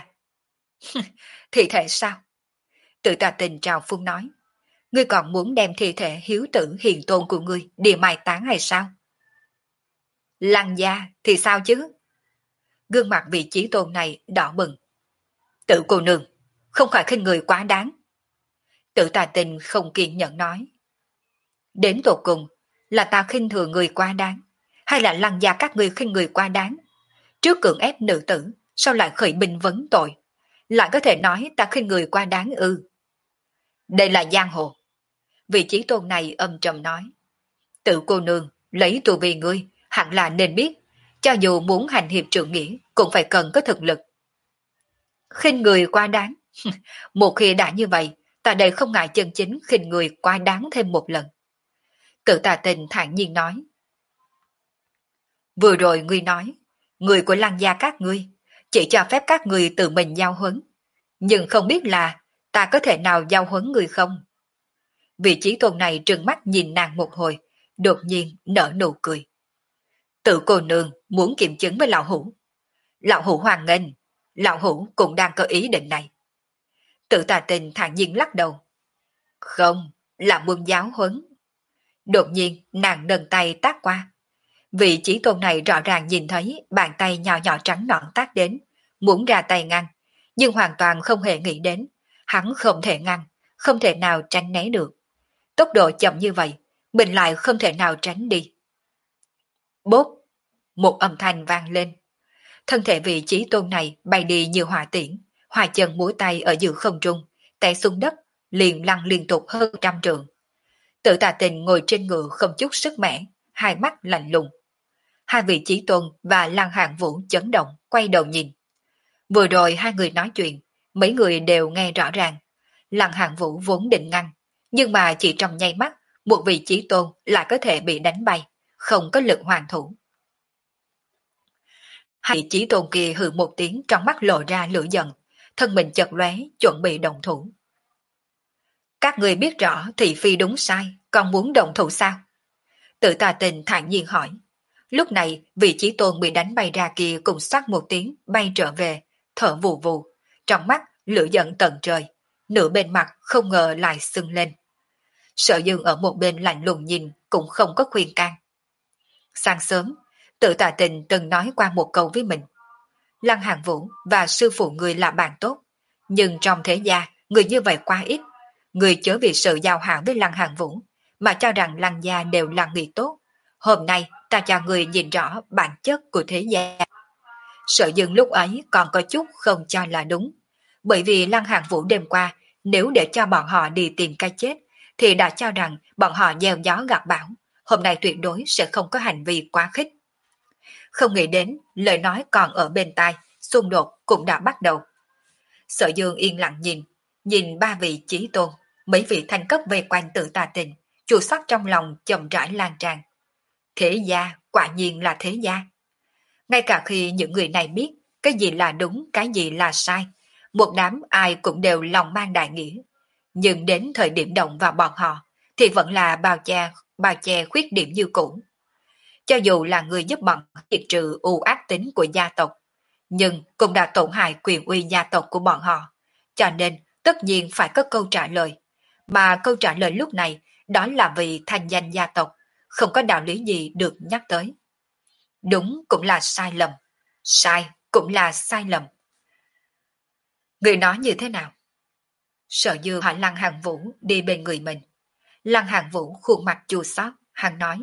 Thi thể sao? Tự Tà Tình trào phung nói. Ngươi còn muốn đem thi thể hiếu tử hiền tôn của ngươi đi mai táng hay sao? Lăng gia thì sao chứ? Gương mặt vị chí tôn này đỏ bừng. Tự cô nương, không phải khinh người quá đáng. Tự Tà Tình không kiên nhẫn nói. Đến tột cùng, là ta khinh thường người quá đáng, hay là Lăng gia các ngươi khinh người quá đáng? Trước cưỡng ép nữ tử, sao lại khởi binh vấn tội? Lại có thể nói ta khinh người quá đáng ư? Đây là giang hồ. Vị chí tôn này âm trầm nói. Tự cô nương, lấy tu vi ngươi, hẳn là nên biết, cho dù muốn hành hiệp trượng nghĩa, cũng phải cần có thực lực. Khinh người quá đáng. Một khi đã như vậy, ta đây không ngại chân chính khinh người quá đáng thêm một lần. Tự Tà Tình thản nhiên nói. Vừa rồi ngươi nói, người của Lăng gia các ngươi, chỉ cho phép các ngươi tự mình giao huấn. Nhưng không biết là ta có thể nào giao huấn người không? Vị chí tôn này trừng mắt nhìn nàng một hồi, đột nhiên nở nụ cười. Tự cô nương muốn kiểm chứng với lão hủ. Lão hủ hoan nghênh, lão hủ cũng đang có ý định này. Tự Tà Tình thản nhiên lắc đầu. Không, là muốn giáo huấn. Đột nhiên nàng nâng tay tác qua. Vị chí tôn này rõ ràng nhìn thấy bàn tay nhỏ nhỏ trắng nõn tác đến, muốn ra tay ngăn, nhưng hoàn toàn không hề nghĩ đến. Hắn không thể ngăn, không thể nào tránh né được. Tốc độ chậm như vậy, mình lại không thể nào tránh đi. Bốp! Một âm thanh vang lên. Thân thể vị chí tôn này bay đi như hỏa tiễn, hòa chân múa tay ở giữa không trung, té xuống đất, liền lăn liên tục hơn trăm trượng. Tự Tà Tình ngồi trên ngựa không chút sức mẻ, hai mắt lạnh lùng. Hai vị chí tôn và Lăng Hạng Vũ chấn động, quay đầu nhìn. Vừa rồi hai người nói chuyện, mấy người đều nghe rõ ràng. Lăng Hạng Vũ vốn định ngăn, nhưng mà chỉ trong nháy mắt, một vị chí tôn lại có thể bị đánh bay, không có lực hoàn thủ. Hai vị chí tôn kia hừ một tiếng, trong mắt lộ ra lửa giận, thân mình chật lóe, chuẩn bị động thủ. Các người biết rõ thị phi đúng sai, còn muốn động thủ sao? Tự Tà Tình thản nhiên hỏi. Lúc này, vị chí tôn bị đánh bay ra kia cùng xoát một tiếng, bay trở về, thở vù vù, trong mắt lửa giận tận trời, nửa bên mặt không ngờ lại sưng lên. Sở Dương ở một bên lạnh lùng nhìn, cũng không có khuyên can. Sáng sớm, Tự Tà Tình từng nói qua một câu với mình. Lăng Hàn Vũ và sư phụ người là bạn tốt, nhưng trong thế gia, người như vậy quá ít. Người chớ vì sự giao hảo với Lăng Hàn Vũ, mà cho rằng Lăng gia đều là người tốt. Hôm nay ta cho người nhìn rõ bản chất của thế gia. Sợ dừng lúc ấy còn có chút không cho là đúng. Bởi vì Lăng Hàn Vũ đêm qua, nếu để cho bọn họ đi tìm cái chết, thì đã cho rằng bọn họ gieo gió gặt bão, hôm nay tuyệt đối sẽ không có hành vi quá khích. Không nghĩ đến, lời nói còn ở bên tai, xung đột cũng đã bắt đầu. Sở Dương yên lặng nhìn, nhìn ba vị chí tôn, mấy vị thanh cấp về quanh tự tà tình, chua xót trong lòng chậm rãi lan tràn. Thế gia, quả nhiên là thế gia. Ngay cả khi những người này biết cái gì là đúng, cái gì là sai, một đám ai cũng đều lòng mang đại nghĩa. Nhưng đến thời điểm động vào bọn họ, thì vẫn là bao che, bao che khuyết điểm như cũ. Cho dù là người giúp bọn diệt trừ u ác tính của gia tộc, nhưng cũng đã tổn hại quyền uy gia tộc của bọn họ. Cho nên tất nhiên phải có câu trả lời. Mà câu trả lời lúc này đó là vì thanh danh gia tộc, không có đạo lý gì được nhắc tới. Đúng cũng là sai lầm, sai cũng là sai lầm. Người nói như thế nào? Sở Dư hỏi Lăng Hàn Vũ đi bên người mình. Lăng Hàn Vũ khuôn mặt chua xót, hắn nói: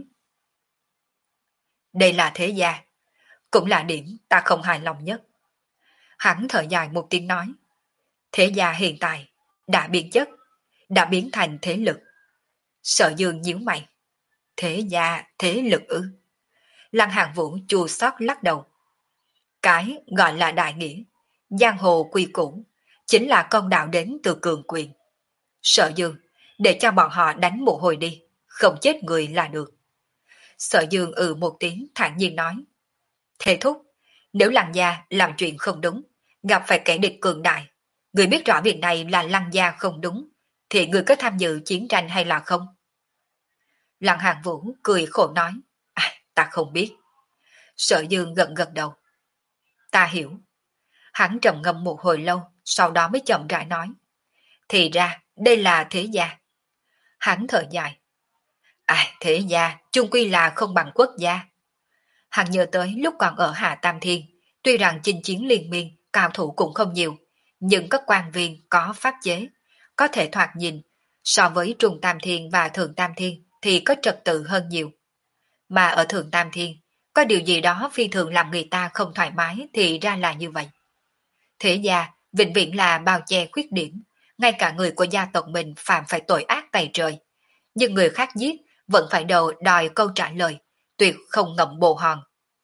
đây là thế gia, cũng là điểm ta không hài lòng nhất. Hắn thở dài một tiếng nói: thế gia hiện tại đã biến chất, đã biến thành thế lực. Sở Dương nhíu mày: thế gia, thế lực ư? Lăng Hàn Vũ chua xót lắc đầu: cái gọi là đại nghĩa, giang hồ quy củ, chính là công đạo đến từ cường quyền. Sở Dương, để cho bọn họ đánh một hồi đi, không chết người là được. Sở Dương ừ một tiếng thản nhiên nói: thế thúc, nếu Lăng gia làm chuyện không đúng, gặp phải kẻ địch cường đại, người biết rõ việc này là Lăng gia không đúng, thì người có tham dự chiến tranh hay là không? Lăng Hàn Vũ cười khổ nói: à, ta không biết. Sở Dương gật gật đầu: ta hiểu. Hắn trầm ngâm một hồi lâu, sau đó mới chậm rãi nói: thì ra đây là thế gia. Hắn thở dài: à, thế gia chung quy là không bằng quốc gia. Hắn nhớ tới lúc còn ở Hạ Tam Thiên, tuy rằng chinh chiến liên miên, cao thủ cũng không nhiều, nhưng các quan viên có pháp chế, có thể thoạt nhìn, so với Trung Tam Thiên và Thượng Tam Thiên thì có trật tự hơn nhiều. Mà ở Thượng Tam Thiên, có điều gì đó phi thường làm người ta không thoải mái thì ra là như vậy. Thế gia, vĩnh viễn là bao che khuyết điểm, ngay cả người của gia tộc mình phạm phải tội ác tày trời. Nhưng người khác giết, vẫn phải đầu đòi câu trả lời, tuyệt không ngậm bồ hòn.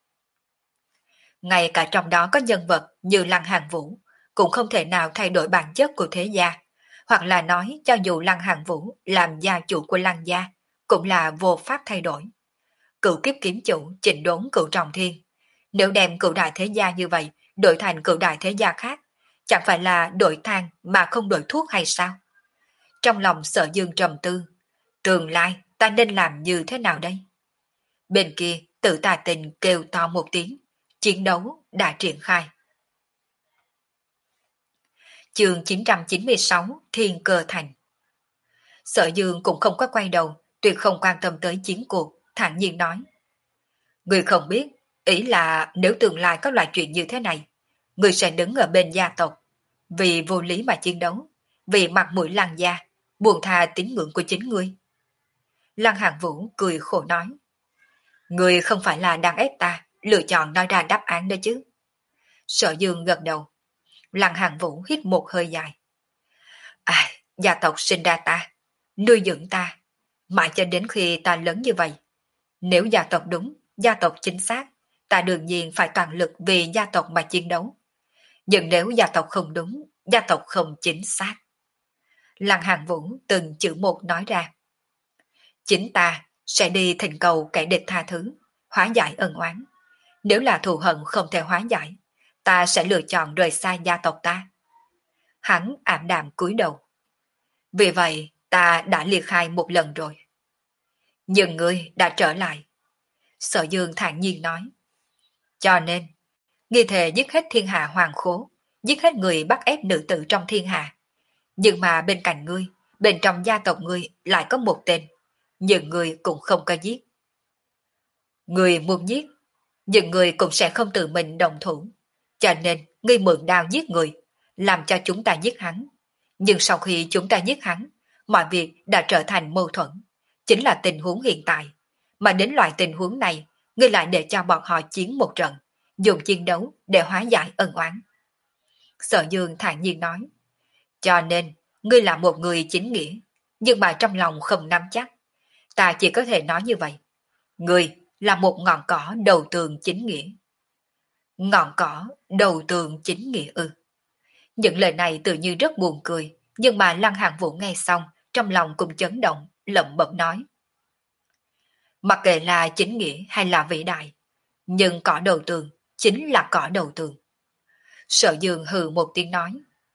Ngay cả trong đó có nhân vật như Lăng Hàn Vũ, cũng không thể nào thay đổi bản chất của thế gia. Hoặc là nói cho dù Lăng Hàn Vũ làm gia chủ của Lăng gia, cũng là vô pháp thay đổi. Cựu kiếp kiếm chủ chỉnh đốn cựu trọng thiên. Nếu đem cựu đại thế gia như vậy, đổi thành cựu đại thế gia khác, chẳng phải là đổi thang mà không đổi thuốc hay sao? Trong lòng Sở Dương trầm tư, tương lai ta nên làm như thế nào đây? Bên kia Tự Tà Tình kêu to một tiếng, chiến đấu đã triển khai. Chương chín trăm chín mươi sáu Thiên Cơ Thành. Sở Dương cũng không có quay đầu, tuyệt không quan tâm tới chiến cuộc, thản nhiên nói: người không biết, ý là nếu tương lai có loại chuyện như thế này, người sẽ đứng ở bên gia tộc, vì vô lý mà chiến đấu, vì mặt mũi Lăng gia, buông tha tín ngưỡng của chính ngươi. Lăng Hàn Vũ cười khổ nói: người không phải là đang ép ta lựa chọn nói ra đáp án đó chứ? Sở Dương gật đầu. Lăng Hàn Vũ hít một hơi dài. À, gia tộc sinh ra ta, nuôi dưỡng ta, mãi cho đến khi ta lớn như vậy. Nếu gia tộc đúng, gia tộc chính xác, ta đương nhiên phải toàn lực vì gia tộc mà chiến đấu. Nhưng nếu gia tộc không đúng, gia tộc không chính xác. Lăng Hàn Vũ từng chữ một nói ra. Chính ta sẽ đi thỉnh cầu kẻ địch tha thứ, hóa giải ân oán. Nếu là thù hận không thể hóa giải, ta sẽ lựa chọn rời xa gia tộc ta. Hắn ảm đạm cúi đầu. Vì vậy ta đã liệt khai một lần rồi. Nhưng ngươi đã trở lại. Sở Dương thản nhiên nói. Cho nên, nghi thề giết hết thiên hạ hoàng khố, giết hết người bắt ép nữ tử trong thiên hạ. Nhưng mà bên cạnh ngươi, bên trong gia tộc ngươi lại có một tên, nhưng ngươi cũng không có giết. Ngươi muốn giết, nhưng ngươi cũng sẽ không tự mình đồng thủ. Cho nên, ngươi mượn đao giết người, làm cho chúng ta giết hắn. Nhưng sau khi chúng ta giết hắn, mọi việc đã trở thành mâu thuẫn. Chính là tình huống hiện tại. Mà đến loại tình huống này, ngươi lại để cho bọn họ chiến một trận, dùng chiến đấu để hóa giải ân oán. Sở Dương thản nhiên nói, cho nên, ngươi là một người chính nghĩa, nhưng mà trong lòng không nắm chắc. Ta chỉ có thể nói như vậy. Ngươi là một ngọn cỏ đầu tường chính nghĩa. Ngọn cỏ đầu tường chính nghĩa ư. Những lời này tự như rất buồn cười, nhưng mà Lăng Hàn Vũ nghe xong, trong lòng cũng chấn động, lẩm bẩm nói. Mặc kệ là chính nghĩa hay là vĩ đại, nhưng cỏ đầu tường chính là cỏ đầu tường. Sở Dương hừ một tiếng nói.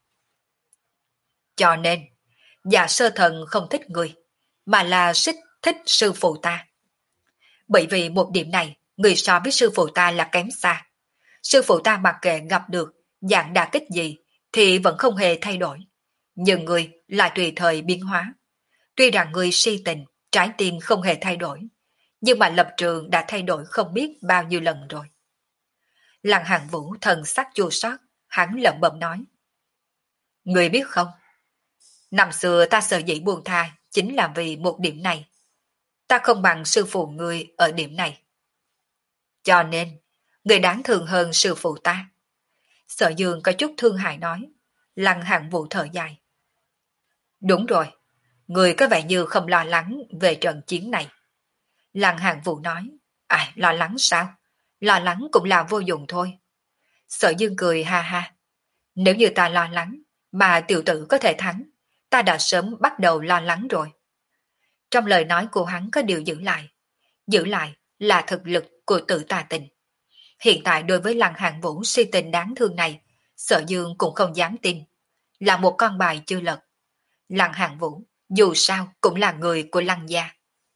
Cho nên, Dạ Sơ Thần không thích người, mà là xích thích sư phụ ta. Bởi vì một điểm này, người so với sư phụ ta là kém xa. Sư phụ ta mặc kệ gặp được dạng đả kích gì thì vẫn không hề thay đổi. Nhưng người lại tùy thời biến hóa. Tuy rằng người si tình, trái tim không hề thay đổi, nhưng mà lập trường đã thay đổi không biết bao nhiêu lần rồi. Lăng Hàn Vũ thần sắc chua xót, hắn lẩm bẩm nói. Người biết không, năm xưa ta sợ dĩ buông tha chính là vì một điểm này. Ta không bằng sư phụ người ở điểm này. Cho nên, người đáng thương hơn sư phụ ta. Sở Dương có chút thương hại nói. Lăng Hàn Vũ thở dài. Đúng rồi, người có vẻ như không lo lắng về trận chiến này. Lăng Hàn Vũ nói. À, lo lắng sao? Lo lắng cũng là vô dụng thôi. Sở Dương cười ha ha. Nếu như ta lo lắng, mà tiểu tử có thể thắng, ta đã sớm bắt đầu lo lắng rồi. Trong lời nói của hắn có điều giữ lại. Giữ lại là thực lực của Tử Tà Tình. Hiện tại đối với Lăng Hàn Vũ si tình đáng thương này, Sở Dương cũng không dám tin. Là một con bài chưa lật. Lăng Hàn Vũ dù sao cũng là người của Lăng gia.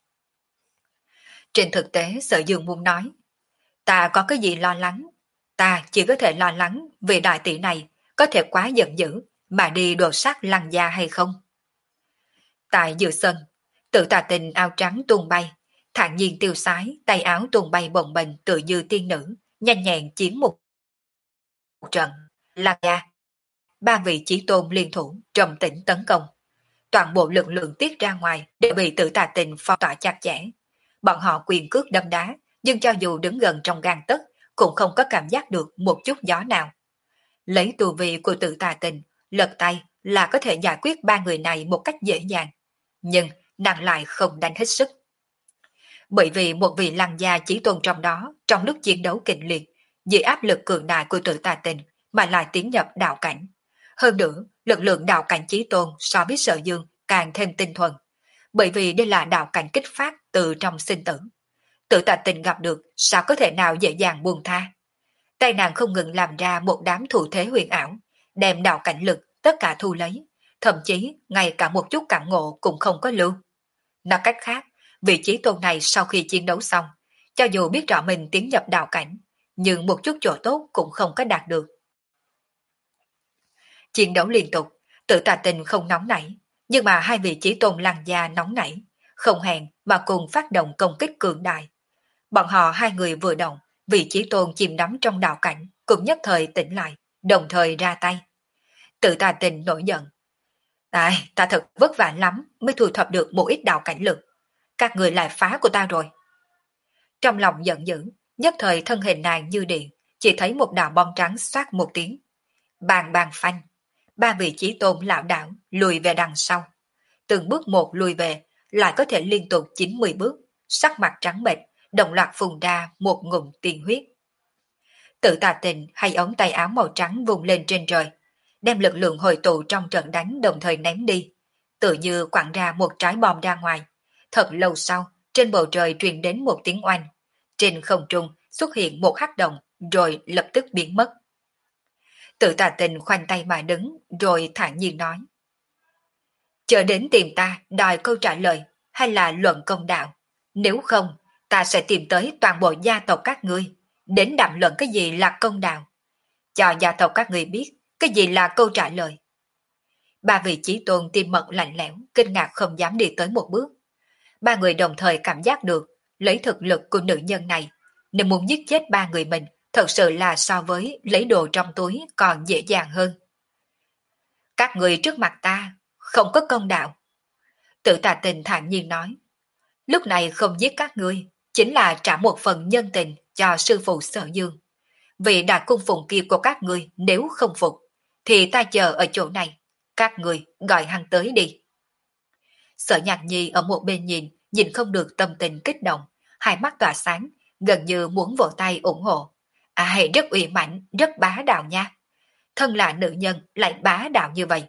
Trên thực tế Sở Dương muốn nói, ta có cái gì lo lắng, ta chỉ có thể lo lắng vì đại tỷ này có thể quá giận dữ mà đi đột sát Lăng gia hay không. Tại giữa sân, Tử Tà Tình áo trắng tung bay, thản nhiên tiêu sái, tay áo tung bay bồng bềnh tựa như tiên nữ, nhanh nhẹn chiến một trận. Lăng gia, ba vị chí tôn liên thủ trầm tĩnh tấn công. Toàn bộ lực lượng tiết ra ngoài đều bị Tử Tà Tình phong tỏa chặt chẽ. Bọn họ quyền cước đâm đá, nhưng cho dù đứng gần trong gang tấc cũng không có cảm giác được một chút gió nào. Lấy tu vi của Tử Tà Tình, lật tay là có thể giải quyết ba người này một cách dễ dàng. Nhưng nàng lại không đánh hết sức. Bởi vì một vị Lăng gia chí tôn trong đó, trong lúc chiến đấu kịch liệt, dưới áp lực cường đại của Tử Tà Tình mà lại tiến nhập đạo cảnh. Hơn nữa, lực lượng đạo cảnh chí tôn so với Sở Dương càng thêm tinh thuần. Bởi vì đây là đạo cảnh kích phát từ trong sinh tử. Tử Tà Tình gặp được sao có thể nào dễ dàng buông tha. Tay nàng không ngừng làm ra một đám thủ thế huyền ảo, đem đạo cảnh lực tất cả thu lấy, thậm chí ngay cả một chút cảm ngộ cũng không có lưu. Nói cách khác, vị chí tôn này sau khi chiến đấu xong, cho dù biết rõ mình tiến nhập đạo cảnh, nhưng một chút chỗ tốt cũng không có đạt được. Chiến đấu liên tục, Tử Tà Tình không nóng nảy, nhưng mà hai vị chí tôn Lăng gia nóng nảy, không hẹn mà cùng phát động công kích cường đại. Bọn họ hai người vừa động, vị chí tôn chìm đắm trong đạo cảnh, cũng nhất thời tỉnh lại, đồng thời ra tay. Tử Tà Tình nổi giận. Ai, ta thật vất vả lắm mới thu thập được một ít đạo cảnh lực. Các người lại phá của ta rồi. Trong lòng giận dữ, nhất thời thân hình nàng như điện, chỉ thấy một đạo bom trắng xoát một tiếng. Bàng bàng phanh, ba vị chí tôn lão đảo lùi về đằng sau. Từng bước một lùi về, lại có thể liên tục chín mươi bước, sắc mặt trắng bệch, đồng loạt phun ra một ngụm tiên huyết. Tử Tà Tình hay ống tay áo màu trắng vùng lên trên trời, đem lực lượng hội tụ trong trận đánh đồng thời ném đi, tự như quẳng ra một trái bom ra ngoài. Thật lâu sau, trên bầu trời truyền đến một tiếng oanh. Trên không trung xuất hiện một hắc động, rồi lập tức biến mất. Tử Tà Tình khoanh tay mà đứng, rồi thản nhiên nói. Chờ đến tìm ta đòi câu trả lời, hay là luận công đạo. Nếu không, ta sẽ tìm tới toàn bộ gia tộc các ngươi, đến đàm luận cái gì là công đạo. Cho gia tộc các ngươi biết cái gì là câu trả lời. Ba vị chí tôn tim mật lạnh lẽo, kinh ngạc không dám đi tới một bước. Ba người đồng thời cảm giác được, lấy thực lực của nữ nhân này, nếu muốn giết chết ba người mình, thật sự là so với lấy đồ trong túi còn dễ dàng hơn. Các người trước mặt ta, không có công đạo. Tự Tà Tình thản nhiên nói, lúc này không giết các ngươi, chính là trả một phần nhân tình cho sư phụ Sở Dương. Vì đại cung phụng kia của các ngươi nếu không phục, thì ta chờ ở chỗ này, các ngươi gọi hắn tới đi. Sở Nhạc Nhi ở một bên nhìn, nhìn không được tâm tình kích động, hai mắt tỏa sáng, gần như muốn vỗ tay ủng hộ. À, hệ rất uy mãnh, rất bá đạo nha. Thân là nữ nhân lại bá đạo như vậy.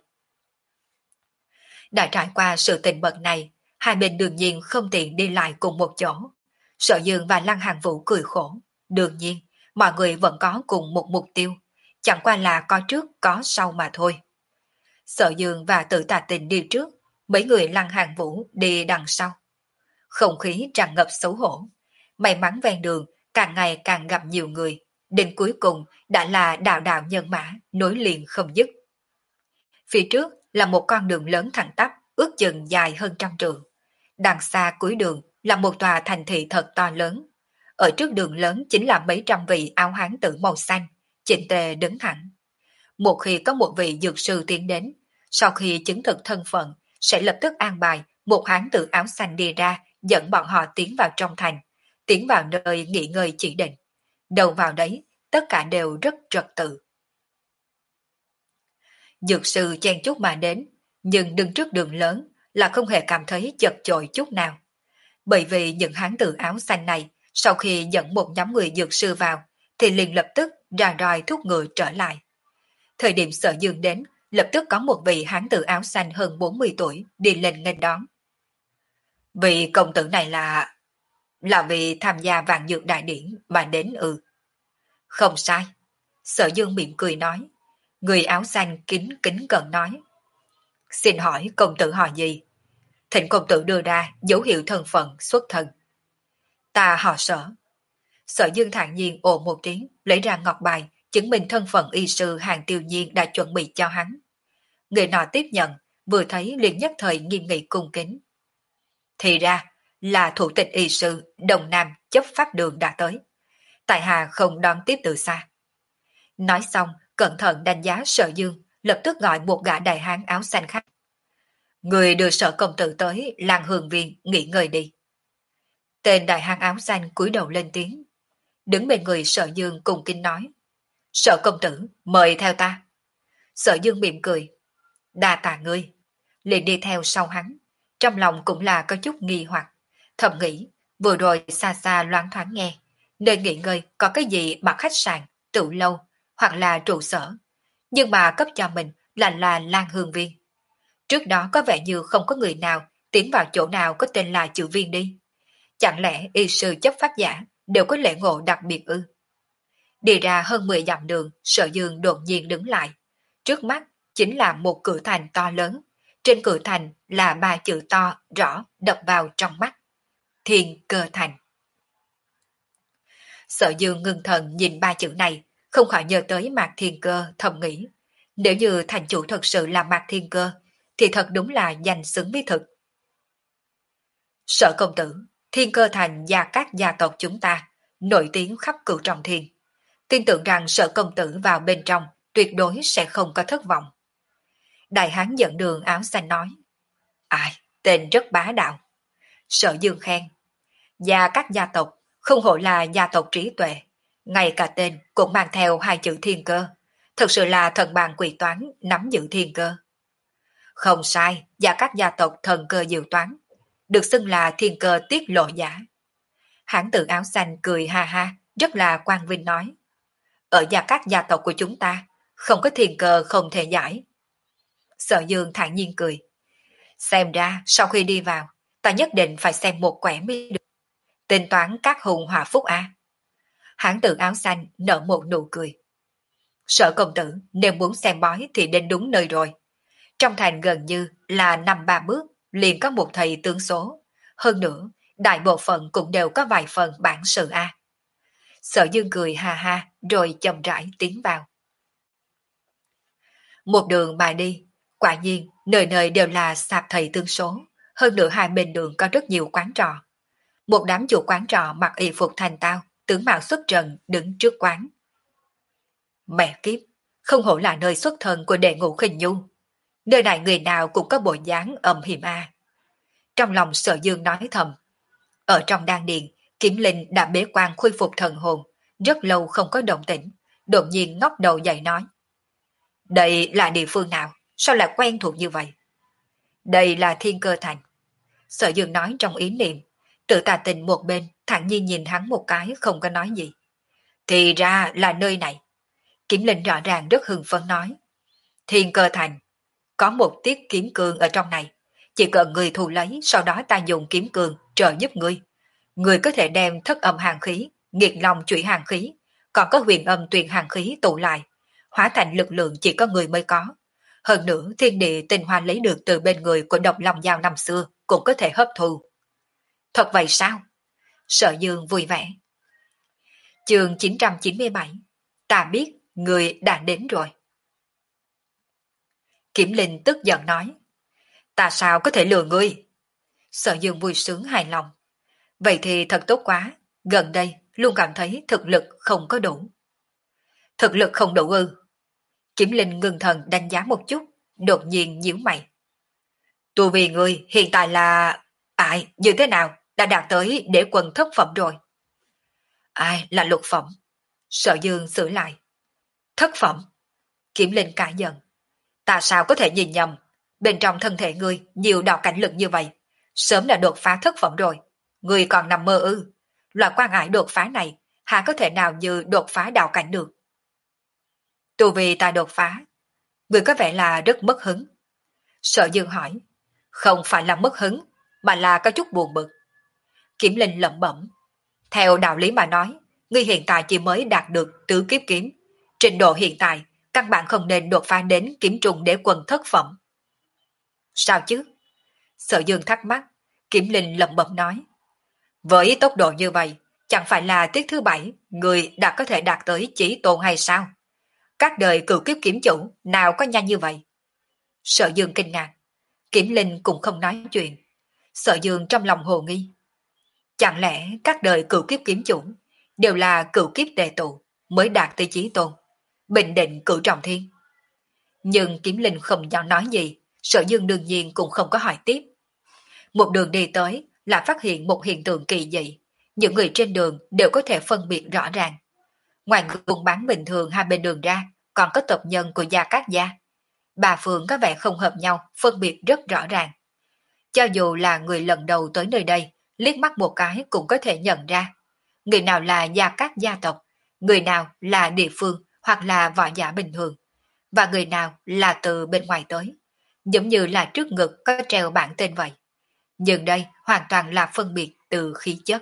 Đã trải qua sự tình bậc này, hai bên đương nhiên không tiện đi lại cùng một chỗ. Sở Dương và Lăng Hàng Vũ cười khổ. Đương nhiên, mọi người vẫn có cùng một mục tiêu, chẳng qua là có trước có sau mà thôi. Sở Dương và Tự Tà Tình đi trước, mấy người Lăng Hàng Vũ đi đằng sau. Không khí tràn ngập xấu hổ. May mắn ven đường càng ngày càng gặp nhiều người, đến cuối cùng đã là đạo đạo nhân mã nối liền không dứt. Phía trước là một con đường lớn thẳng tắp, ước chừng dài hơn trăm trượng. Đằng xa cuối đường là một tòa thành thị thật to lớn. Ở trước đường lớn chính là mấy trăm vị áo hán tử màu xanh, chỉnh tề đứng thẳng. Một khi có một vị dược sư tiến đến, sau khi chứng thực thân phận, sẽ lập tức an bài một hán tử áo xanh đi ra, dẫn bọn họ tiến vào trong thành, tiến vào nơi nghỉ ngơi chỉ định. Đầu vào đấy, tất cả đều rất trật tự. Dược sư chen chúc mà đến, nhưng đứng trước đường lớn là không hề cảm thấy chật chội chút nào. Bởi vì những hán tử áo xanh này, sau khi dẫn một nhóm người dược sư vào, thì liền lập tức ra roi thúc ngựa trở lại. Thời điểm Sở Dương đến, lập tức có một vị hán tử áo xanh hơn bốn mươi tuổi đi lên nghênh đón. Vị công tử này là... là vì tham gia vạn dược đại điển mà đến ư. Không sai. Sở Dương mỉm cười nói. Người áo xanh kính kính cẩn nói. Xin hỏi công tử họ gì? Thịnh công tử đưa ra dấu hiệu thân phận xuất thân. Ta họ Sở. Sở Dương thản nhiên ồ một tiếng, lấy ra ngọc bài, chứng minh thân phận y sư Hàng Tiêu Nhiên đã chuẩn bị cho hắn. Người nọ tiếp nhận, vừa thấy liền nhất thời nghiêm nghị cung kính. Thì ra là thủ tịch y sư Đồng Nam chấp pháp đường đã tới. Tại hạ không đón tiếp từ xa. Nói xong, cẩn thận đánh giá Sở Dương, lập tức gọi một gã đại hán áo xanh khác. Người đưa Sở công tử tới làng Hương Viên nghỉ ngơi đi. Tên đại hán áo xanh cúi đầu lên tiếng. Đứng bên người Sở Dương cùng kinh nói. Sở công tử, mời theo ta. Sở Dương mỉm cười. Đa tạ ngươi. Liền đi theo sau hắn. Trong lòng cũng là có chút nghi hoặc. Thầm nghĩ, vừa rồi xa xa loáng thoáng nghe. Nơi nghỉ ngơi có cái gì bằng khách sạn, trụ lâu, hoặc là trụ sở. Nhưng mà cấp cho mình là là Lan Hương Viên. Trước đó có vẻ như không có người nào tiến vào chỗ nào có tên là chữ Viên đi. Chẳng lẽ y sư chấp pháp giả đều có lễ ngộ đặc biệt ư? Đi ra hơn mười dặm đường, Sở Dương đột nhiên đứng lại. Trước mắt chính là một cửa thành to lớn. Trên cửa thành là ba chữ to, rõ, đập vào trong mắt. Thiên Cơ Thành. Sở Dương ngưng thần nhìn ba chữ này, không khỏi nhớ tới Mạc Thiên Cơ, thầm nghĩ. Nếu như thành chủ thật sự là Mạc Thiên Cơ, thì thật đúng là danh xứng với thực. Sở công tử, Thiên Cơ Thành và các gia tộc chúng ta, nổi tiếng khắp cửu trọng thiên. Tin tưởng rằng Sở công tử vào bên trong tuyệt đối sẽ không có thất vọng. Đại hán dẫn đường áo xanh nói. Ai, tên rất bá đạo. Sở Dương khen. Và các gia tộc, không hổ là gia tộc trí tuệ. Ngay cả tên cũng mang theo hai chữ thiên cơ. Thật sự là thần bàn quỷ toán nắm giữ thiên cơ. Không sai, và các gia tộc thần cơ diệu toán. Được xưng là thiên cơ tiết lộ giả. Hán tử áo xanh cười ha ha, rất là quang vinh nói. Ở gia các gia tộc của chúng ta, không có thiên cơ không thể giải. Sở Dương thản nhiên cười. Xem ra sau khi đi vào, ta nhất định phải xem một quẻ mới được. Tính toán các hùng hỏa phúc a. Hán tử áo xanh nở một nụ cười. Sở công tử nếu muốn xem bói thì đến đúng nơi rồi. Trong thành gần như là năm ba bước liền có một thầy tướng số. Hơn nữa, đại bộ phận cũng đều có vài phần bản sự a. Sở Dương cười ha ha rồi chậm rãi tiến vào. Một đường mà đi, quả nhiên nơi nơi đều là sạp thầy tướng số. Hơn nữa hai bên đường có rất nhiều quán trọ. Một đám chủ quán trọ mặc y phục thành tao, tướng mạo xuất trần đứng trước quán, Mẹ kiếp, không hổ là nơi xuất thân của đệ ngũ khinh nhu. Nơi này người nào cũng có bộ dáng âm hiểm a. Trong lòng Sở Dương nói thầm. Ở trong đan điền, Kiếm Linh đã bế quan khôi phục thần hồn, rất lâu không có động tĩnh, đột nhiên ngóc đầu dậy nói. Đây là địa phương nào? Sao lại quen thuộc như vậy? Đây là Thiên Cơ Thành. Sở Dương nói trong ý niệm, tự tà tình một bên, thản nhiên nhìn hắn một cái không có nói gì. Thì ra là nơi này. Kiếm Linh rõ ràng rất hưng phấn nói. Thiên Cơ Thành, có một tiết kiếm cương ở trong này. Chỉ cần người thu lấy, sau đó ta dùng kiếm cương trợ giúp ngươi. Người có thể đem thất âm hàng khí, nghiệt long trụy hàng khí, còn có huyền âm tuyền hàng khí tụ lại, hóa thành lực lượng chỉ có người mới có. Hơn nữa thiên địa tinh hoa lấy được từ bên người của độc long giao năm xưa cũng có thể hấp thu. Thật vậy sao? Sở Dương vui vẻ. Chương chín trăm chín mươi bảy. Ta biết người đã đến rồi. Kiểm Linh tức giận nói. Ta sao có thể lừa ngươi? Sở Dương vui sướng hài lòng. Vậy thì thật tốt quá, gần đây luôn cảm thấy thực lực không có đủ. Thực lực không đủ ư? Kiểm Linh ngưng thần đánh giá một chút, đột nhiên nhíu mày. Tu vì ngươi hiện tại là... Ai, như thế nào, đã đạt tới đế quân thất phẩm rồi. Ai là lục phẩm? Sở Dương sửa lại. Thất phẩm? Kiểm Linh cả giận. Ta sao có thể nhìn nhầm, bên trong thân thể ngươi nhiều đạo cảnh lực như vậy, sớm đã đột phá thất phẩm rồi. Ngươi còn nằm mơ ư? Loại quan ngại đột phá này, hà có thể nào như đột phá đạo cảnh được? Tu vì ta đột phá, ngươi có vẻ là rất mất hứng. Sở Dương hỏi. Không phải là mất hứng, mà là có chút buồn bực. Kiểm Linh lẩm bẩm. Theo đạo lý mà nói, ngươi hiện tại chỉ mới đạt được tứ kiếp kiếm. Trình độ hiện tại, căn bản không nên đột phá đến kiếm trùng đế quân thất phẩm. Sao chứ? Sở Dương thắc mắc, Kiểm Linh lẩm bẩm nói. Với tốc độ như vậy, chẳng phải là tiết thứ bảy, người đã có thể đạt tới chỉ tôn hay sao? Các đời cựu kiếp kiếm chủ, nào có nhanh như vậy? Sở Dương kinh ngạc, Kiểm Linh cũng không nói chuyện. Sở Dương trong lòng hồ nghi. Chẳng lẽ các đời cựu kiếp kiếm chủ đều là cựu kiếp tề tụ mới đạt tới chí tôn, bình định cửu trọng thiên? Nhưng Kiếm Linh không dám nói gì, Sở Dương đương nhiên cũng không có hỏi tiếp. Một đường đi tới là phát hiện một hiện tượng kỳ dị, những người trên đường đều có thể phân biệt rõ ràng. Ngoài người buôn bán bình thường hai bên đường ra, còn có tộc nhân của Gia Cát Gia. Bà Phượng có vẻ không hợp nhau, phân biệt rất rõ ràng. Cho dù là người lần đầu tới nơi đây, liếc mắt một cái cũng có thể nhận ra. Người nào là Gia Cát gia tộc, người nào là địa phương hoặc là võ giả bình thường, và người nào là từ bên ngoài tới. Giống như là trước ngực có treo bảng tên vậy. Nhưng đây hoàn toàn là phân biệt từ khí chất.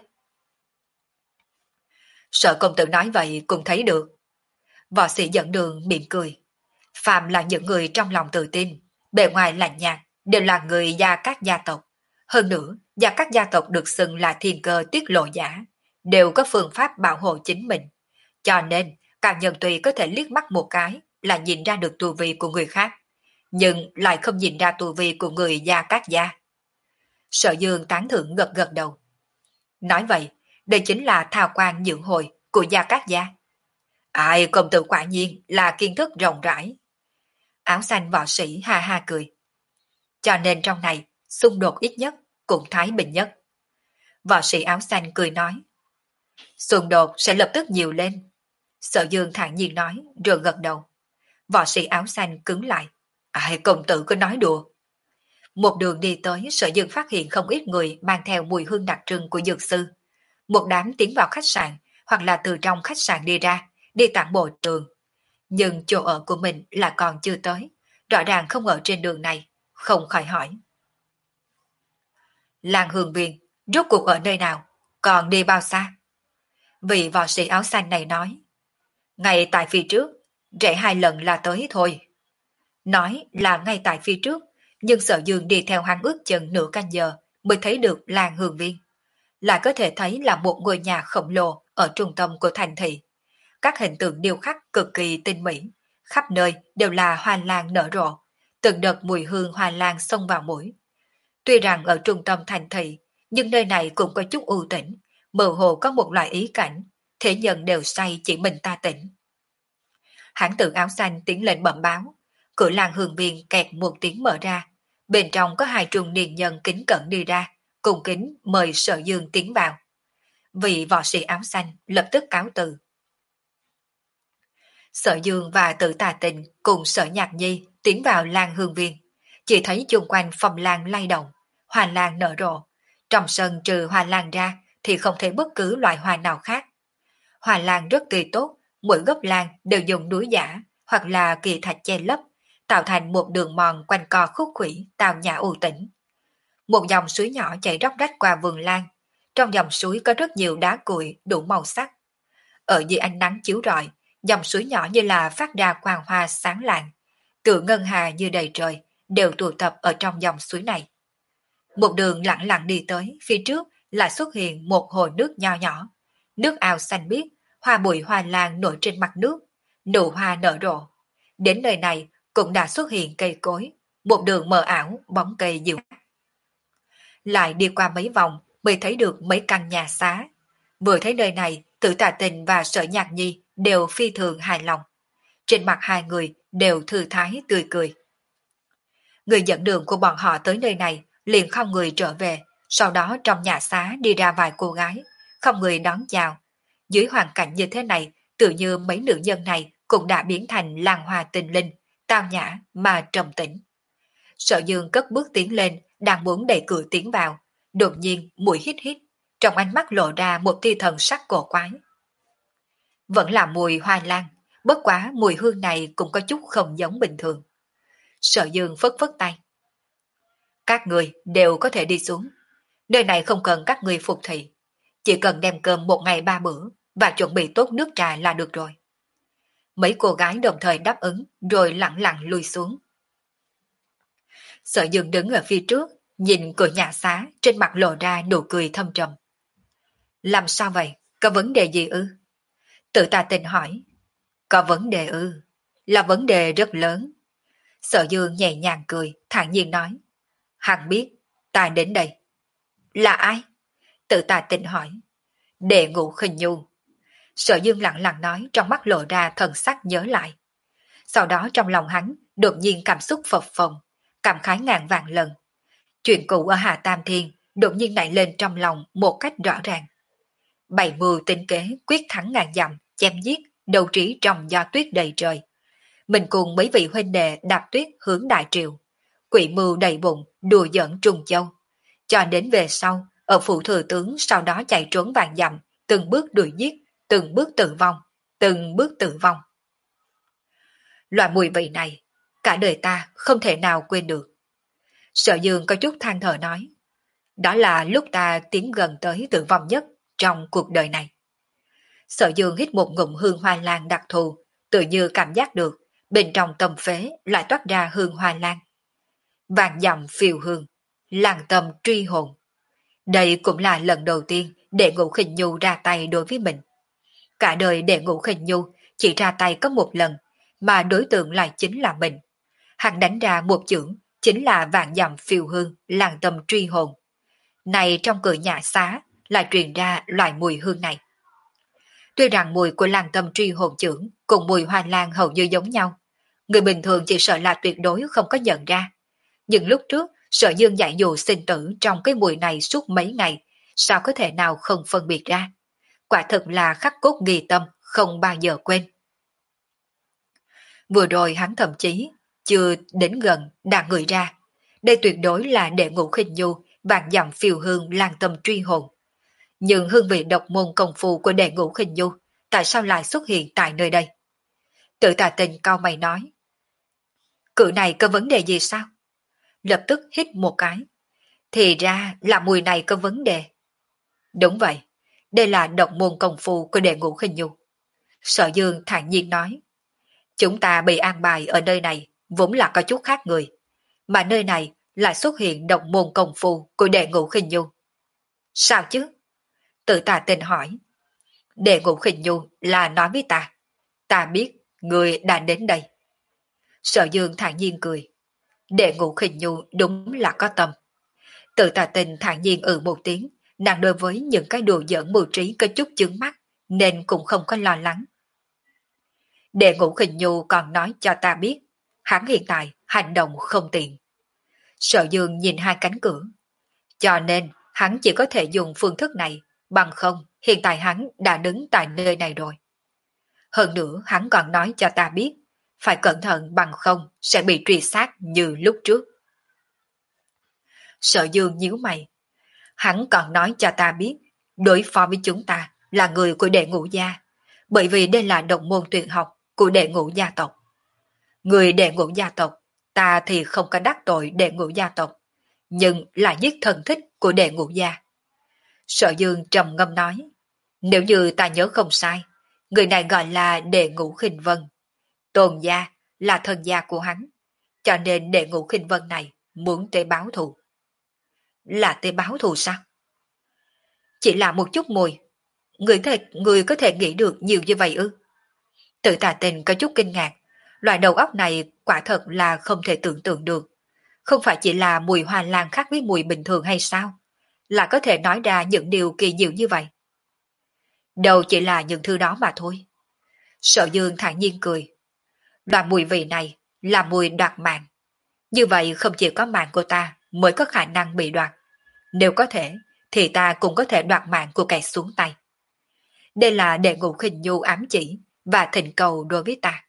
Sở công tử nói vậy cũng thấy được. Võ sĩ dẫn đường mỉm cười. Phàm là những người trong lòng tự tin, bề ngoài lạnh nhạt, đều là người Gia Cát gia tộc. Hơn nữa, Gia Cát gia tộc được xưng là thiên cơ tiết lộ giả, đều có phương pháp bảo hộ chính mình. Cho nên, cao nhân tùy có thể liếc mắt một cái là nhìn ra được tu vi của người khác, nhưng lại không nhìn ra tu vi của người Gia Cát gia. Sở Dương tán thưởng gật gật đầu. Nói vậy, đây chính là thao quan nhượng hồi của Gia Cát gia. Ai, công tử quả nhiên là kiến thức rộng rãi. Áo xanh võ sĩ ha ha cười. Cho nên trong này, xung đột ít nhất, cũng thái bình nhất. Võ sĩ áo xanh cười nói. Xung đột sẽ lập tức nhiều lên. Sở Dương thản nhiên nói, rồi gật đầu. Võ sĩ áo xanh cứng lại. Ai, công tử cứ nói đùa. Một đường đi tới, Sở Dương phát hiện không ít người mang theo mùi hương đặc trưng của dược sư. Một đám tiến vào khách sạn, hoặc là từ trong khách sạn đi ra, đi tản bộ đường. Nhưng chỗ ở của mình là còn chưa tới, rõ ràng không ở trên đường này, không khỏi hỏi. Làng Hương Viên, rốt cuộc ở nơi nào, còn đi bao xa? Vị võ sĩ áo xanh này nói. Ngay tại phía trước, rẽ hai lần là tới thôi. Nói là ngay tại phía trước, nhưng Sở Dương đi theo hắn ước chừng nửa canh giờ mới thấy được làng Hương Viên. Lại có thể thấy là một ngôi nhà khổng lồ ở trung tâm của thành thị. Các hình tượng điêu khắc cực kỳ tinh mỹ, khắp nơi đều là hoa lan nở rộ, từng đợt mùi hương hoa lan xông vào mũi. Tuy rằng ở trung tâm thành thị, nhưng nơi này cũng có chút ưu tĩnh, mơ hồ có một loại ý cảnh, thế nhân đều say chỉ mình ta tỉnh. Hãng tự áo xanh tiến lên bẩm báo. Cửa làng hương viên kẹt một tiếng mở ra. Bên trong có hai trung niên nhân kính cẩn đi ra, cùng kính mời Sở Dương tiến vào. Vị võ sĩ áo xanh lập tức cáo từ. Sở Dương và Tử Tà Tình cùng Sở Nhạc Nhi tiến vào làng hương viên. Chỉ thấy chung quanh phòng làng lay động, hoa lan nở rộ. Trong sân trừ hoa lan ra thì không thể bất cứ loại hoa nào khác. Hoa lan rất tươi tốt, mỗi gốc lan đều dùng núi giả hoặc là kỳ thạch che lấp, tạo thành một đường mòn quanh co khúc khuỷu, tào nhã u tĩnh. Một dòng suối nhỏ chảy róc rách qua vườn lan. Trong dòng suối có rất nhiều đá cuội đủ màu sắc. Ở dưới ánh nắng chiếu rọi, dòng suối nhỏ như là phát ra quang hoa sáng lạng, tựa ngân hà như đầy trời, đều tụ tập ở trong dòng suối này. Một đường lặng lặng đi tới, phía trước lại xuất hiện một hồ nước nho nhỏ. Nước ao xanh biếc, hoa bụi hoa lan nổi trên mặt nước, nụ hoa nở rộ. Đến nơi này cũng đã xuất hiện cây cối, một đường mờ ảo, bóng cây dịu. Lại đi qua mấy vòng mới thấy được mấy căn nhà xá. Vừa thấy nơi này, Tử Tà Tình và Sở Nhạc Nhi đều phi thường hài lòng. Trên mặt hai người đều thư thái tươi cười. Người dẫn đường của bọn họ tới nơi này liền không người trở về, sau đó trong nhà xá đi ra vài cô gái, không người đón chào. Dưới hoàn cảnh như thế này, tự như mấy nữ nhân này cũng đã biến thành làng hoa tình linh, tao nhã mà trầm tĩnh. Sở Dương cất bước tiến lên, đang muốn đẩy cửa tiến vào, đột nhiên mũi hít hít, trong ánh mắt lộ ra một tia thần sắc cổ quái. Vẫn là mùi hoa lan, bất quá mùi hương này cũng có chút không giống bình thường. Sở Dương phất phất tay. Các người đều có thể đi xuống. Nơi này không cần các người phục thị. Chỉ cần đem cơm một ngày ba bữa và chuẩn bị tốt nước trà là được rồi. Mấy cô gái đồng thời đáp ứng rồi lặng lặng lui xuống. Sở Dương đứng ở phía trước, nhìn cửa nhà xá, trên mặt lộ ra nụ cười thâm trầm. Làm sao vậy? Có vấn đề gì ư? Tự Tà Tình hỏi. Có vấn đề ư? Là vấn đề rất lớn. Sở Dương nhẹ nhàng cười, thản nhiên nói. Hắn biết, ta đến đây. Là ai? Tự Tà Tình hỏi. Đệ Ngũ Khinh Nhu. Sở Dương lặng lặng nói, trong mắt lộ ra thần sắc nhớ lại. Sau đó trong lòng hắn đột nhiên cảm xúc phập phồng, cảm khái ngàn vạn lần. Chuyện cũ ở Hà Tam Thiên đột nhiên nảy lên trong lòng một cách rõ ràng. Bảy mưu tính kế quyết thắng ngàn dặm, chém giết, đầu trí trong gió tuyết đầy trời. Mình cùng mấy vị huynh đệ đạp tuyết hướng Đại Triều. Quỷ mưu đầy bụng, đùa giỡn Trung Châu. Cho đến về sau, ở phủ thừa tướng sau đó chạy trốn vạn dặm, từng bước đuổi giết, từng bước tử vong, từng bước tử vong. Loại mùi vị này, cả đời ta không thể nào quên được. Sở Dương có chút than thở nói. Đó là lúc ta tiến gần tới tử vong nhất trong cuộc đời này. Sở Dương hít một ngụm hương hoa lan đặc thù, tự như cảm giác được bên trong tâm phế lại toát ra hương hoa lan. Vàng dặm phiêu hương, làng tâm truy hồn. Đây cũng là lần đầu tiên Đệ Ngũ Khinh Nhu ra tay đối với mình. Cả đời Đệ Ngũ Khinh Nhu chỉ ra tay có một lần, mà đối tượng lại chính là mình. Hắn đánh ra một chưởng, chính là vạn dặm phiêu hương, làng tâm truy hồn. Này trong cửa nhà xá lại truyền ra loại mùi hương này. Tuy rằng mùi của làng tâm truy hồn chưởng cùng mùi hoa lan hầu như giống nhau, người bình thường chỉ sợ là tuyệt đối không có nhận ra. Nhưng lúc trước, Sở Dương dạy dụ sinh tử trong cái mùi này suốt mấy ngày, sao có thể nào không phân biệt ra? Quả thực là khắc cốt ghi tâm, không bao giờ quên. Vừa rồi hắn thậm chí chưa đến gần đã ngửi ra. Đây tuyệt đối là Đệ Ngũ Khinh Nhu, vạn dặm phiêu hương lang tâm truy hồn. Nhưng hương vị độc môn công phu của Đệ Ngũ Khinh Nhu tại sao lại xuất hiện tại nơi đây? Tự Tà Tình cao mày nói. Cự này có vấn đề gì sao? Lập tức hít một cái. Thì ra là mùi này có vấn đề. Đúng vậy, đây là độc môn công phu của Đệ Ngũ Khinh Nhu. Sở Dương thản nhiên nói. Chúng ta bị an bài ở nơi này vốn là có chút khác người, mà nơi này lại xuất hiện độc môn công phu của Đệ Ngũ Khinh Nhu. Sao chứ? Tự Tà Tình hỏi. Đệ Ngũ Khinh Nhu là nói với ta. Ta biết người đã đến đây. Sở Dương thản nhiên cười. Đệ Ngũ Khinh Nhu đúng là có tâm. Tự Tà Tình thản nhiên ừ một tiếng, nàng đối với những cái đồ giỡn mưu trí có chút chướng mắt, nên cũng không có lo lắng. Đệ Ngũ Khinh Nhu còn nói cho ta biết, hắn hiện tại hành động không tiện. Sở Dương nhìn hai cánh cửa, cho nên hắn chỉ có thể dùng phương thức này, bằng không hiện tại hắn đã đứng tại nơi này rồi. Hơn nữa hắn còn nói cho ta biết, phải cẩn thận bằng không sẽ bị truy sát như lúc trước. Sở Dương nhíu mày, hắn còn nói cho ta biết, đối phó với chúng ta là người của đệ ngũ gia, bởi vì đây là đồng môn tuyệt học của đệ ngũ gia tộc. Người đệ ngũ gia tộc, ta thì không có đắc tội đệ ngũ gia tộc, nhưng là giết thần thích của đệ ngũ gia. Sở Dương trầm ngâm nói, nếu như ta nhớ không sai, người này gọi là đệ ngũ khinh vân. Tôn gia là thân gia của hắn, cho nên đệ ngũ khinh vân này muốn tới báo thù. Là tới báo thù sao? Chỉ là một chút mùi, người, thể, người có thể nghĩ được nhiều như vậy ư? Tự Tà Tình có chút kinh ngạc, loại đầu óc này quả thật là không thể tưởng tượng được. Không phải chỉ là mùi hoa lan khác với mùi bình thường hay sao? Là có thể nói ra những điều kỳ diệu như vậy. Đâu chỉ là những thứ đó mà thôi. Sở Dương thản nhiên cười. Loại mùi vị này là mùi đoạt mạng. Như vậy không chỉ có mạng của ta mới có khả năng bị đoạt. Nếu có thể, thì ta cũng có thể đoạt mạng của kẻ xuống tay. Đây là đệ ngũ khinh nhu ám chỉ và thỉnh cầu đối với ta.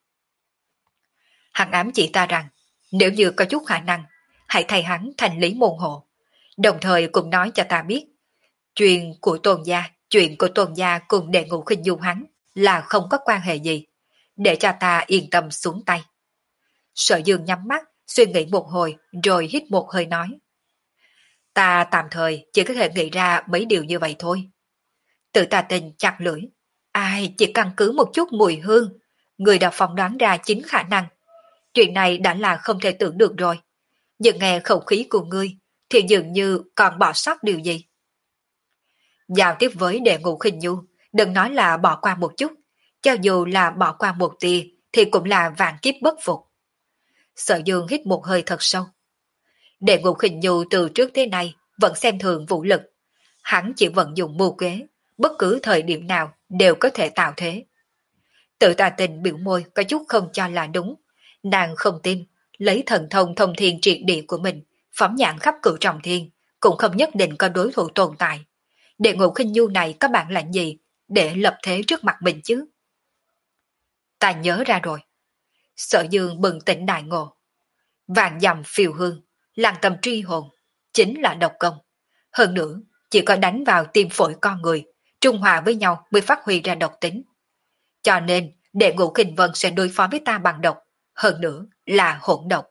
Hắn ám chỉ ta rằng, nếu như có chút khả năng, hãy thay hắn thành lý môn hộ. Đồng thời cũng nói cho ta biết, chuyện của tôn gia, chuyện của tôn gia cùng đệ ngũ khinh nhu hắn là không có quan hệ gì, để cho ta yên tâm xuống tay. Sở Dương nhắm mắt, suy nghĩ một hồi rồi hít một hơi nói. Ta tạm thời chỉ có thể nghĩ ra mấy điều như vậy thôi. Tự Tà Tình chặt lưỡi. Ai chỉ căn cứ một chút mùi hương, người đã phỏng đoán ra chính khả năng. Chuyện này đã là không thể tưởng được rồi. Nhưng nghe khẩu khí của ngươi thì dường như còn bỏ sót điều gì. Giao tiếp với đệ ngũ khinh nhu, đừng nói là bỏ qua một chút. Cho dù là bỏ qua một tia thì cũng là vạn kiếp bất phục. Sở Dương hít một hơi thật sâu. Đệ ngũ khinh nhu từ trước tới nay vẫn xem thường vũ lực. Hắn chỉ vận dụng mưu kế, bất cứ thời điểm nào đều có thể tạo thế. Tự Tà Tình biểu môi có chút không cho là đúng. Nàng không tin, lấy thần thông thông thiên triệt địa của mình, phóng nhãn khắp cửu trọng thiên, cũng không nhất định có đối thủ tồn tại. Đệ ngũ khinh nhu này có bản lĩnh gì để lập thế trước mặt mình chứ? Ta nhớ ra rồi. Sở Dương bừng tỉnh đại ngộ. Vàng dầm phiêu hương, làng tầm truy hồn, chính là độc công. Hơn nữa, chỉ có đánh vào tim phổi con người, trung hòa với nhau mới phát huy ra độc tính. Cho nên, đệ ngũ khinh vân sẽ đối phó với ta bằng độc, hơn nữa là hỗn độc.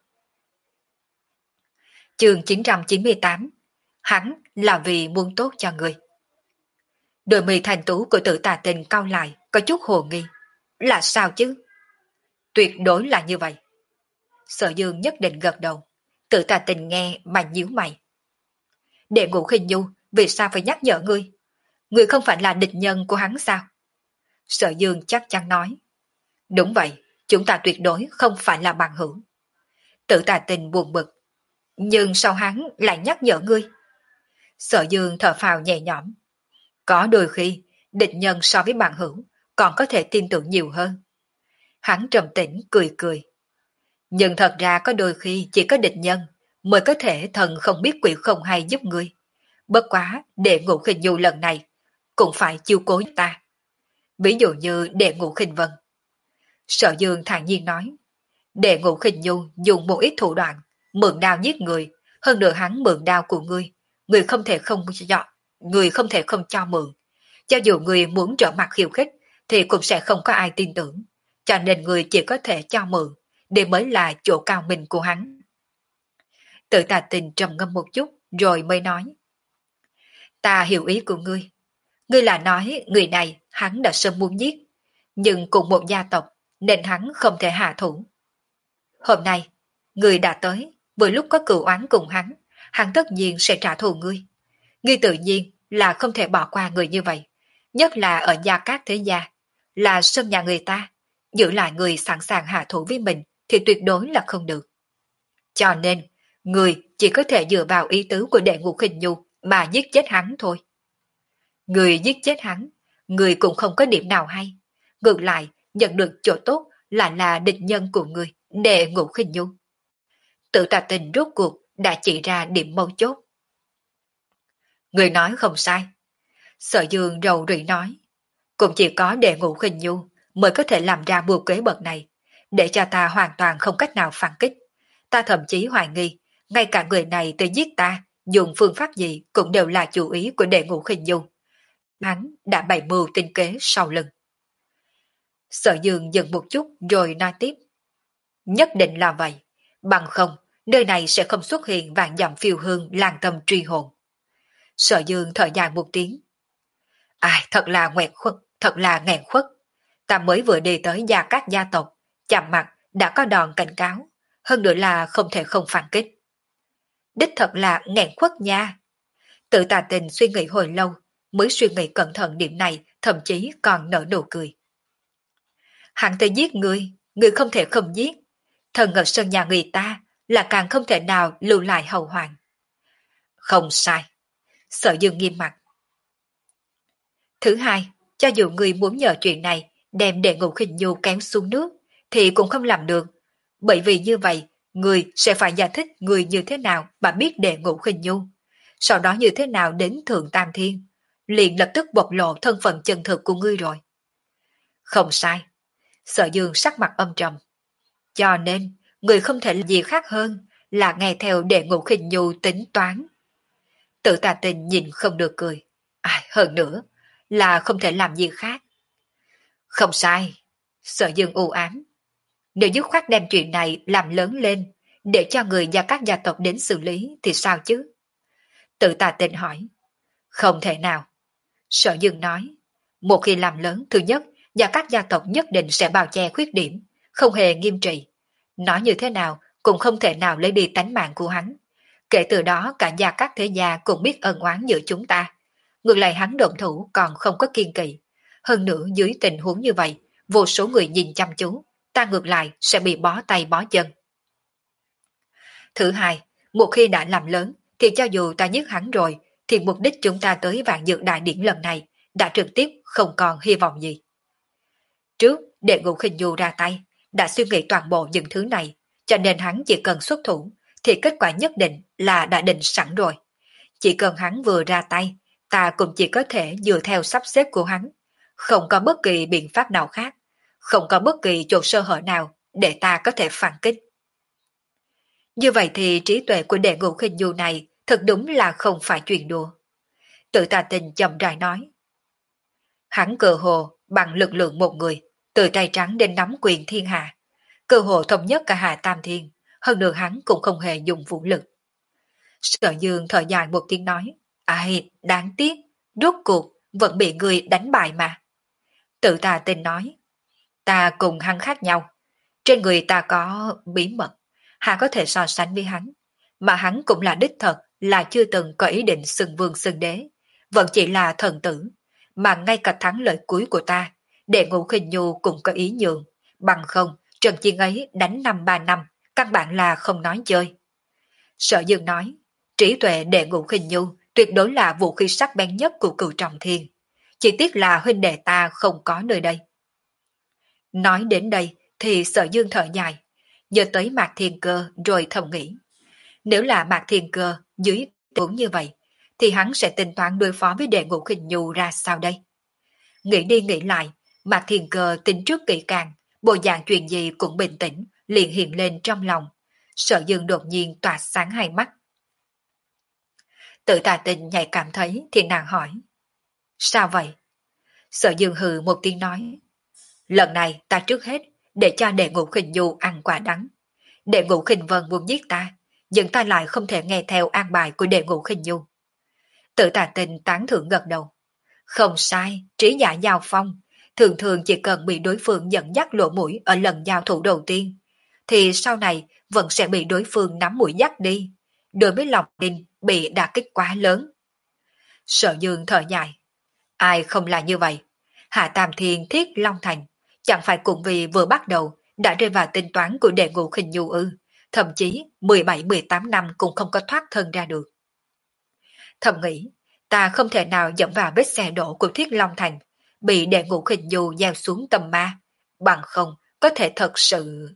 Chương chín trăm chín mươi tám. Hắn là vì muốn tốt cho người. Đôi mi thành tú của Tự Tà Tình cau lại, có chút hồ nghi. Là sao chứ? Tuyệt đối là như vậy. Sở Dương nhất định gật đầu. Tự Tà Tình nghe mà nhíu mày. Đệ ngũ khinh nhu, vì sao phải nhắc nhở ngươi? Ngươi không phải là địch nhân của hắn sao? Sở Dương chắc chắn nói. Đúng vậy, chúng ta tuyệt đối không phải là bằng hữu. Tự Tà Tình buồn bực. Nhưng sao hắn lại nhắc nhở ngươi? Sở Dương thở phào nhẹ nhõm. Có đôi khi, địch nhân so với bằng hữu còn có thể tin tưởng nhiều hơn. Hắn trầm tĩnh cười cười. Nhưng thật ra có đôi khi chỉ có địch nhân mới có thể thần không biết quỷ không hay giúp ngươi. Bất quá, đệ ngũ khinh nhu lần này cũng phải chiêu cố ta. Ví dụ như đệ ngũ khinh vân. Sở Dương thản nhiên nói. Đệ ngũ khinh nhu dùng một ít thủ đoạn, mượn đao giết người, hơn nữa hắn mượn đao của ngươi, người không thể không cho, người không thể không cho mượn. Cho dù người muốn trở mặt khiêu khích, thì cũng sẽ không có ai tin tưởng. Cho nên người chỉ có thể cho mượn, để mới là chỗ cao minh của hắn. Tự Tà Tình trầm ngâm một chút, rồi mới nói. Ta hiểu ý của ngươi. Ngươi là nói người này hắn đã sớm muốn giết, nhưng cùng một gia tộc nên hắn không thể hạ thủ. Hôm nay, ngươi đã tới, vừa lúc có cửu oán cùng hắn, hắn tất nhiên sẽ trả thù ngươi. Ngươi tự nhiên là không thể bỏ qua người như vậy, nhất là ở gia cát thế gia, là sân nhà người ta, giữ lại người sẵn sàng hạ thủ với mình thì tuyệt đối là không được. Cho nên, người chỉ có thể dựa vào ý tứ của đệ ngũ khinh nhu mà giết chết hắn thôi. Người giết chết hắn, người cũng không có điểm nào hay. Ngược lại, nhận được chỗ tốt lại là địch nhân của người, Đệ Ngũ Khinh Nhu. Tự Tà Tình rốt cuộc đã chỉ ra điểm mấu chốt. Người nói không sai. Sở Dương rầu rĩ nói, cũng chỉ có Đệ Ngũ Khinh Nhu mới có thể làm ra mưu kế bậc này, để cho ta hoàn toàn không cách nào phản kích. Ta thậm chí hoài nghi, ngay cả người này tới giết ta, dùng phương pháp gì cũng đều là chủ ý của Đệ Ngũ Khinh Nhu. Hắn đã bày mưu tinh kế sau lưng. Sở Dương dừng một chút rồi nói tiếp. Nhất định là vậy, bằng không, nơi này sẽ không xuất hiện vạn dặm phiêu hương lan tâm truy hồn. Sở Dương thở dài một tiếng. Ai, thật là nghẹn khuất, thật là nghẹn khuất. Ta mới vừa đi tới gia các gia tộc, chạm mặt đã có đòn cảnh cáo, hơn nữa là không thể không phản kích. Đích thật là nghẹn khuất nha. Tự Tà Tình suy nghĩ hồi lâu, mới suy nghĩ cẩn thận điểm này, thậm chí còn nở nụ cười. Hắn tới giết người, người không thể không giết. Thần ở sân nhà người ta là càng không thể nào lưu lại hậu hoàng. Không sai. Sở Dương nghiêm mặt. Thứ hai, cho dù người muốn nhờ chuyện này đem Đệ Ngũ Khinh Nhu kéo xuống nước, thì cũng không làm được. Bởi vì như vậy, người sẽ phải giải thích người như thế nào mà biết Đệ Ngũ Khinh Nhu. Sau đó như thế nào đến Thượng Tam Thiên, liền lập tức bộc lộ thân phận chân thực của ngươi rồi. Không sai. Sở Dương sắc mặt âm trầm. Cho nên, người không thể làm gì khác hơn là nghe theo Đệ Ngũ Khinh Nhu tính toán. Tự Tà Tình nhìn không được cười. À, hơn nữa, là không thể làm gì khác. Không sai. Sở Dương u ám. Nếu dứt khoát đem chuyện này làm lớn lên, để cho người và các gia tộc đến xử lý thì sao chứ? Tự Tà Tình hỏi. Không thể nào. Sở Dương nói. Một khi làm lớn, thứ nhất, và các gia tộc nhất định sẽ bào che khuyết điểm, không hề nghiêm trị. Nói như thế nào cũng không thể nào lấy đi tánh mạng của hắn. Kể từ đó cả gia các thế gia cũng biết ân oán giữa chúng ta. Ngược lại hắn động thủ còn không có kiên kỵ. Hơn nữa dưới tình huống như vậy, vô số người nhìn chăm chú, ta ngược lại sẽ bị bó tay bó chân. Thứ hai, một khi đã làm lớn, thì cho dù ta giết hắn rồi, thì mục đích chúng ta tới Vạn Dược Đại Điển lần này đã trực tiếp không còn hy vọng gì. Trước, Đệ Ngũ Khinh Nhu ra tay, đã suy nghĩ toàn bộ những thứ này, cho nên hắn chỉ cần xuất thủ, thì kết quả nhất định là đã định sẵn rồi. Chỉ cần hắn vừa ra tay, ta cũng chỉ có thể dựa theo sắp xếp của hắn, không có bất kỳ biện pháp nào khác, không có bất kỳ chỗ sơ hở nào để ta có thể phản kích. Như vậy thì trí tuệ của Đệ Ngũ Khinh Nhu này thật đúng là không phải chuyện đùa. Tự Tà Tình chậm rãi nói. Hắn cơ hồ bằng lực lượng một người, từ tay trắng đến nắm quyền thiên hạ, cơ hồ thống nhất cả Hạ Tam Thiên, hơn nữa hắn cũng không hề dùng vũ lực. Sở Dương thở dài một tiếng nói, ai, đáng tiếc, rốt cuộc vẫn bị người đánh bại mà. Tự Tà Tình nói, ta cùng hắn khác nhau, trên người ta có bí mật, hạ có thể so sánh với hắn, mà hắn cũng là đích thật là chưa từng có ý định xưng vương xưng đế, vẫn chỉ là thần tử, mà ngay cả thắng lợi cuối của ta, Đệ Ngũ Khinh Nhu cũng có ý nhường, bằng không trận chiến ấy đánh năm ba năm, căn bản là không nói chơi. Sở Dương nói, trí tuệ Đệ Ngũ Khinh Nhu tuyệt đối là vũ khí sắc bén nhất của Cửu Trọng Thiên, chỉ tiếc là huynh đệ ta không có nơi đây. Nói đến đây thì Sở Dương thở dài, nhớ tới Mạc Thiên Cơ rồi thầm nghĩ, nếu là Mạc Thiên Cơ dưới tình huống như vậy, thì hắn sẽ tính toán đối phó với Đệ Ngũ Khinh Nhu ra sao đây? Nghĩ đi nghĩ lại, Mạc Thiên Cơ tính trước kỹ càng, bộ dạng chuyện gì cũng bình tĩnh, liền hiện lên trong lòng. Sở Dương đột nhiên tỏa sáng hai mắt. Tự Tà Tình nhạy cảm thấy thì nàng hỏi. Sao vậy? Sở Dương hừ một tiếng nói. Lần này ta trước hết để cho Đệ Ngũ Khinh Nhu ăn quả đắng. Đệ Ngũ Khinh Vân muốn giết ta, nhưng ta lại không thể nghe theo an bài của Đệ Ngũ Khinh Nhu. Tự Tà Tình tán thưởng gật đầu. Không sai, trí giả giao phong, thường thường chỉ cần bị đối phương dẫn dắt lỗ mũi ở lần giao thủ đầu tiên, thì sau này vẫn sẽ bị đối phương nắm mũi dắt đi, đối với lòng tin bị đả kích quá lớn. Sở Dương thở dài. Ai không là như vậy? Hạ Tam Thiên Thiết Long Thành, chẳng phải cũng vì vừa bắt đầu đã rơi vào tính toán của Đệ Ngũ Khinh Nhu ư, thậm chí mười bảy mười tám năm cũng không có thoát thân ra được. Thầm nghĩ, ta không thể nào dẫm vào vết xe đổ của Thiết Long Thành, bị Đệ Ngũ Khinh Nhu gieo xuống tầm ma, bằng không có thể thật sự...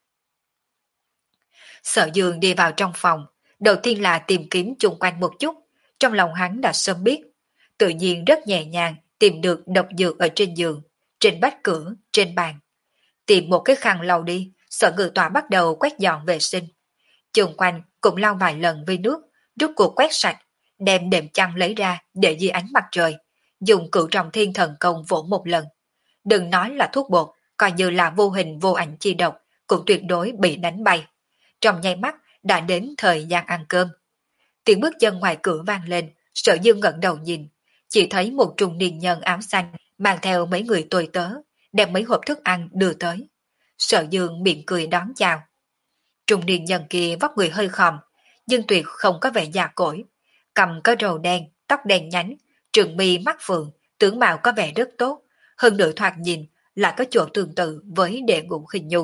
Sở Dương đi vào trong phòng, đầu tiên là tìm kiếm chung quanh một chút, trong lòng hắn đã sớm biết, tự nhiên rất nhẹ nhàng tìm được độc dược ở trên giường, trên vách cửa, trên bàn. Tìm một cái khăn lau đi, Sở Ngự Tọa bắt đầu quét dọn vệ sinh. Chung quanh cũng lau vài lần với nước, rút cuộc quét sạch, đem đệm chăn lấy ra để dưới ánh mặt trời, dùng cửu trọng thiên thần công vỗ một lần. Đừng nói là thuốc bột, coi như là vô hình vô ảnh chi độc, cũng tuyệt đối bị đánh bay. Trong nháy mắt đã đến thời gian ăn cơm. Tiếng bước chân ngoài cửa vang lên, Sở Dương ngẩng đầu nhìn, chỉ thấy một trung niên nhân áo xanh mang theo mấy người tôi tớ, đem mấy hộp thức ăn đưa tới. Sở Dương miệng cười đón chào. Trung niên nhân kia vóc người hơi khòm, nhưng tuyệt không có vẻ già cỗi, cầm có râu đen, tóc đen nhánh, trường mi mắt phượng, tướng mạo có vẻ rất tốt, hơn nữa thoạt nhìn là có chỗ tương tự với Đệ Ngũ Khinh Nhu.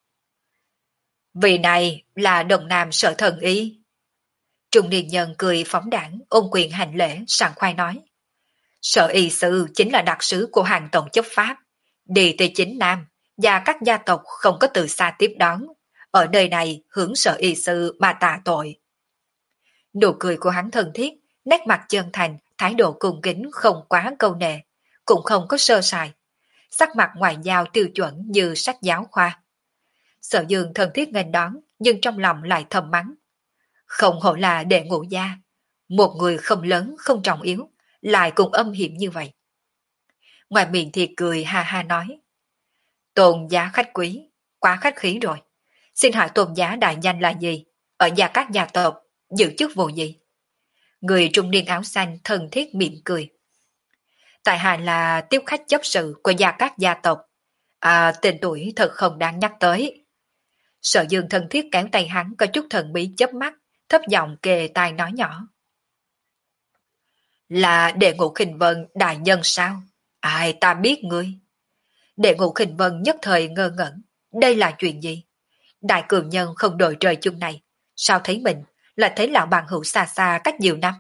Vị này là đồng nam Sở Thần Y. Trung niên nhân cười phóng đảng, ôn quyền hành lễ, sảng khoái nói. Sở Y sư chính là đặc sứ của hàng tổng chấp pháp, đi từ chính nam, và các gia tộc không có từ xa tiếp đón, ở nơi này hướng Sở Y sư mà tạ tội. Nụ cười của hắn thân thiết, nét mặt chân thành, thái độ cung kính không quá câu nệ, cũng không có sơ sài. Sắc mặt ngoại giao tiêu chuẩn như sách giáo khoa. Sở Dương thân thiết nghênh đón, nhưng trong lòng lại thầm mắng. Không hổ là Đệ Ngũ gia, một người không lớn không trọng yếu, lại cũng âm hiểm như vậy. Ngoài miệng thì cười ha ha nói. Tôn giá khách quý, quá khách khí rồi. Xin hỏi tôn giá đại danh là gì? Ở gia các gia tộc, giữ chức vụ gì? Người trung niên áo xanh thân thiết mỉm cười. Tại hạ là tiếp khách chấp sự của gia các gia tộc. À, tên tuổi thật không đáng nhắc tới. Sở Dương thân thiết kéo tay hắn có chút thần bí chớp mắt, thấp giọng kề tai nói nhỏ. Là Đệ Ngũ Khinh Vân đại nhân sao? Ai ta biết ngươi? Đệ Ngũ Khinh Vân nhất thời ngơ ngẩn. Đây là chuyện gì? Đại cường nhân không đội trời chung này. Sao thấy mình là thấy lão bằng hữu xa xa cách nhiều năm?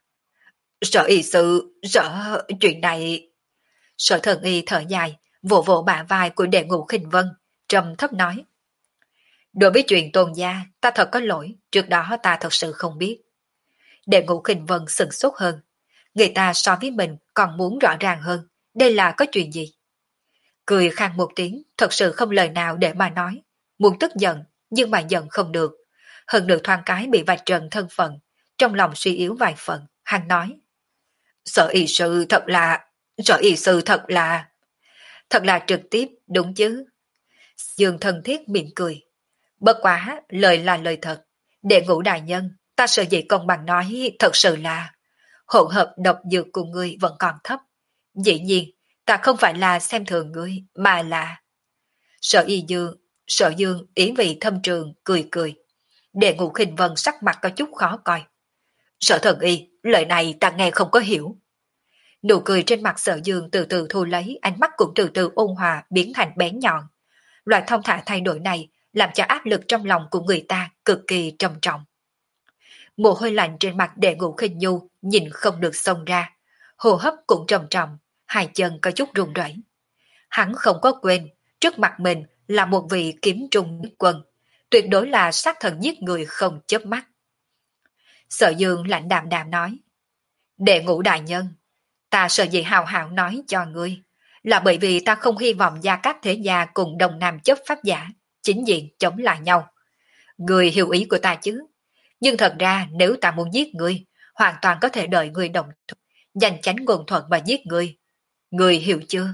Sở y sự, sở chuyện này... Sở Thần Y thở dài, vỗ vỗ bả vai của Đệ Ngũ Khinh Vân, trầm thấp nói. Đối với chuyện tôn gia, ta thật có lỗi, trước đó ta thật sự không biết. Đệ Ngũ Khinh Vân sửng sốt hơn. Người ta so với mình còn muốn rõ ràng hơn, đây là có chuyện gì? Cười khang một tiếng, thật sự không lời nào để mà nói. Muốn tức giận, nhưng mà giận không được. Hơn nữa thoáng cái bị vạch trần thân phận, trong lòng suy yếu vài phần, hắn nói. Sở y sư thật là... Sở y sư thật là... Thật là trực tiếp, đúng chứ? Dương thân thiết mỉm cười. Bất quá, lời là lời thật. Đệ Ngũ đại nhân, ta sợ dĩ công bằng nói thật sự là hỗn hợp độc dược của ngươi vẫn còn thấp. Dĩ nhiên, ta không phải là xem thường ngươi, mà là... Sở y dương, sở dương ý vị thâm trường, cười cười. Đệ Ngũ Khinh Vân sắc mặt có chút khó coi. Sở Thần Y, lời này ta nghe không có hiểu. Nụ cười trên mặt Sở Dương từ từ thu lấy, ánh mắt cũng từ từ ôn hòa biến thành bén nhọn. Loại thông thả thay đổi này làm cho áp lực trong lòng của người ta cực kỳ trầm trọng. Mồ hôi lạnh trên mặt Đệ Ngũ Khinh Nhu nhìn không được xông ra, hô hấp cũng trầm trọng, hai chân có chút run rẩy. Hắn không có quên, trước mặt mình là một vị kiếm trung quân, tuyệt đối là sát thần giết người không chớp mắt. Sở Dương lạnh đạm đạm nói, Đệ Ngũ đại nhân, ta sợ gì hào hào nói cho ngươi, là bởi vì ta không hy vọng gia các thế gia cùng đồng nam chấp pháp giả, chính diện chống lại nhau. Ngươi hiểu ý của ta chứ, nhưng thật ra nếu ta muốn giết ngươi, hoàn toàn có thể đợi ngươi đồng thuận, giành tránh nguồn thuận mà giết ngươi. Ngươi hiểu chưa?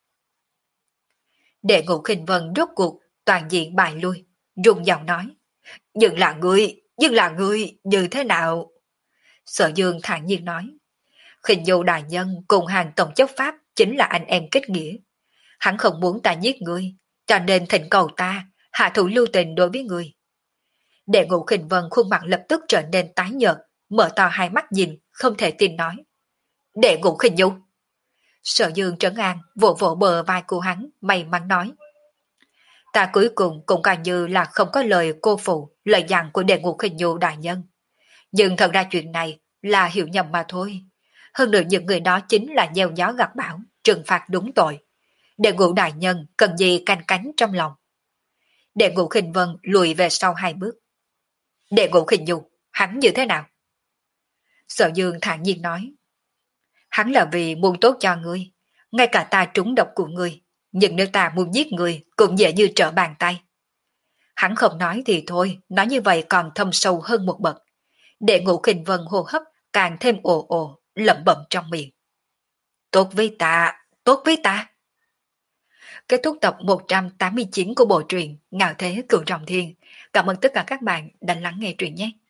Đệ Ngũ Khinh Vân rốt cuộc, toàn diện bại lui, rung giọng nói, nhưng là ngươi, nhưng là ngươi, như thế nào? Sở Dương thản nhiên nói, Khinh Nhu đại nhân cùng hàng tổng chấp pháp chính là anh em kết nghĩa. Hắn không muốn ta giết ngươi, cho nên thỉnh cầu ta hạ thủ lưu tình đối với ngươi. Đệ Ngũ Khinh Vân khuôn mặt lập tức trở nên tái nhợt, mở to hai mắt nhìn, không thể tin nói. Đệ Ngũ Khinh Nhu. Sở Dương trấn an, vỗ vỗ bờ vai của hắn, may mắn nói. Ta cuối cùng cũng coi như là không có lời cô phụ, lời dặn của Đệ Ngũ Khinh Nhu đại nhân. Nhưng thật ra chuyện này là hiểu nhầm mà thôi. Hơn nữa những người đó chính là gieo gió gặt bão, trừng phạt đúng tội. Đệ ngũ đại nhân cần gì canh cánh trong lòng. Đệ ngũ khinh vân lùi về sau hai bước. Đệ ngũ khinh nhu, hắn như thế nào? Sở Dương thản nhiên nói. Hắn là vì muốn tốt cho ngươi, ngay cả ta trúng độc của ngươi, nhưng nếu ta muốn giết ngươi cũng dễ như trở bàn tay. Hắn không nói thì thôi, nói như vậy còn thâm sâu hơn một bậc. Đệ ngũ khinh vân hô hấp càng thêm ồ ồ, lẩm bẩm trong miệng. Tốt với ta, tốt với ta. Kết thúc tập một trăm tám mươi chín của bộ truyện Ngạo Thế Cửu Trọng Thiên. Cảm ơn tất cả các bạn đã lắng nghe truyện nhé.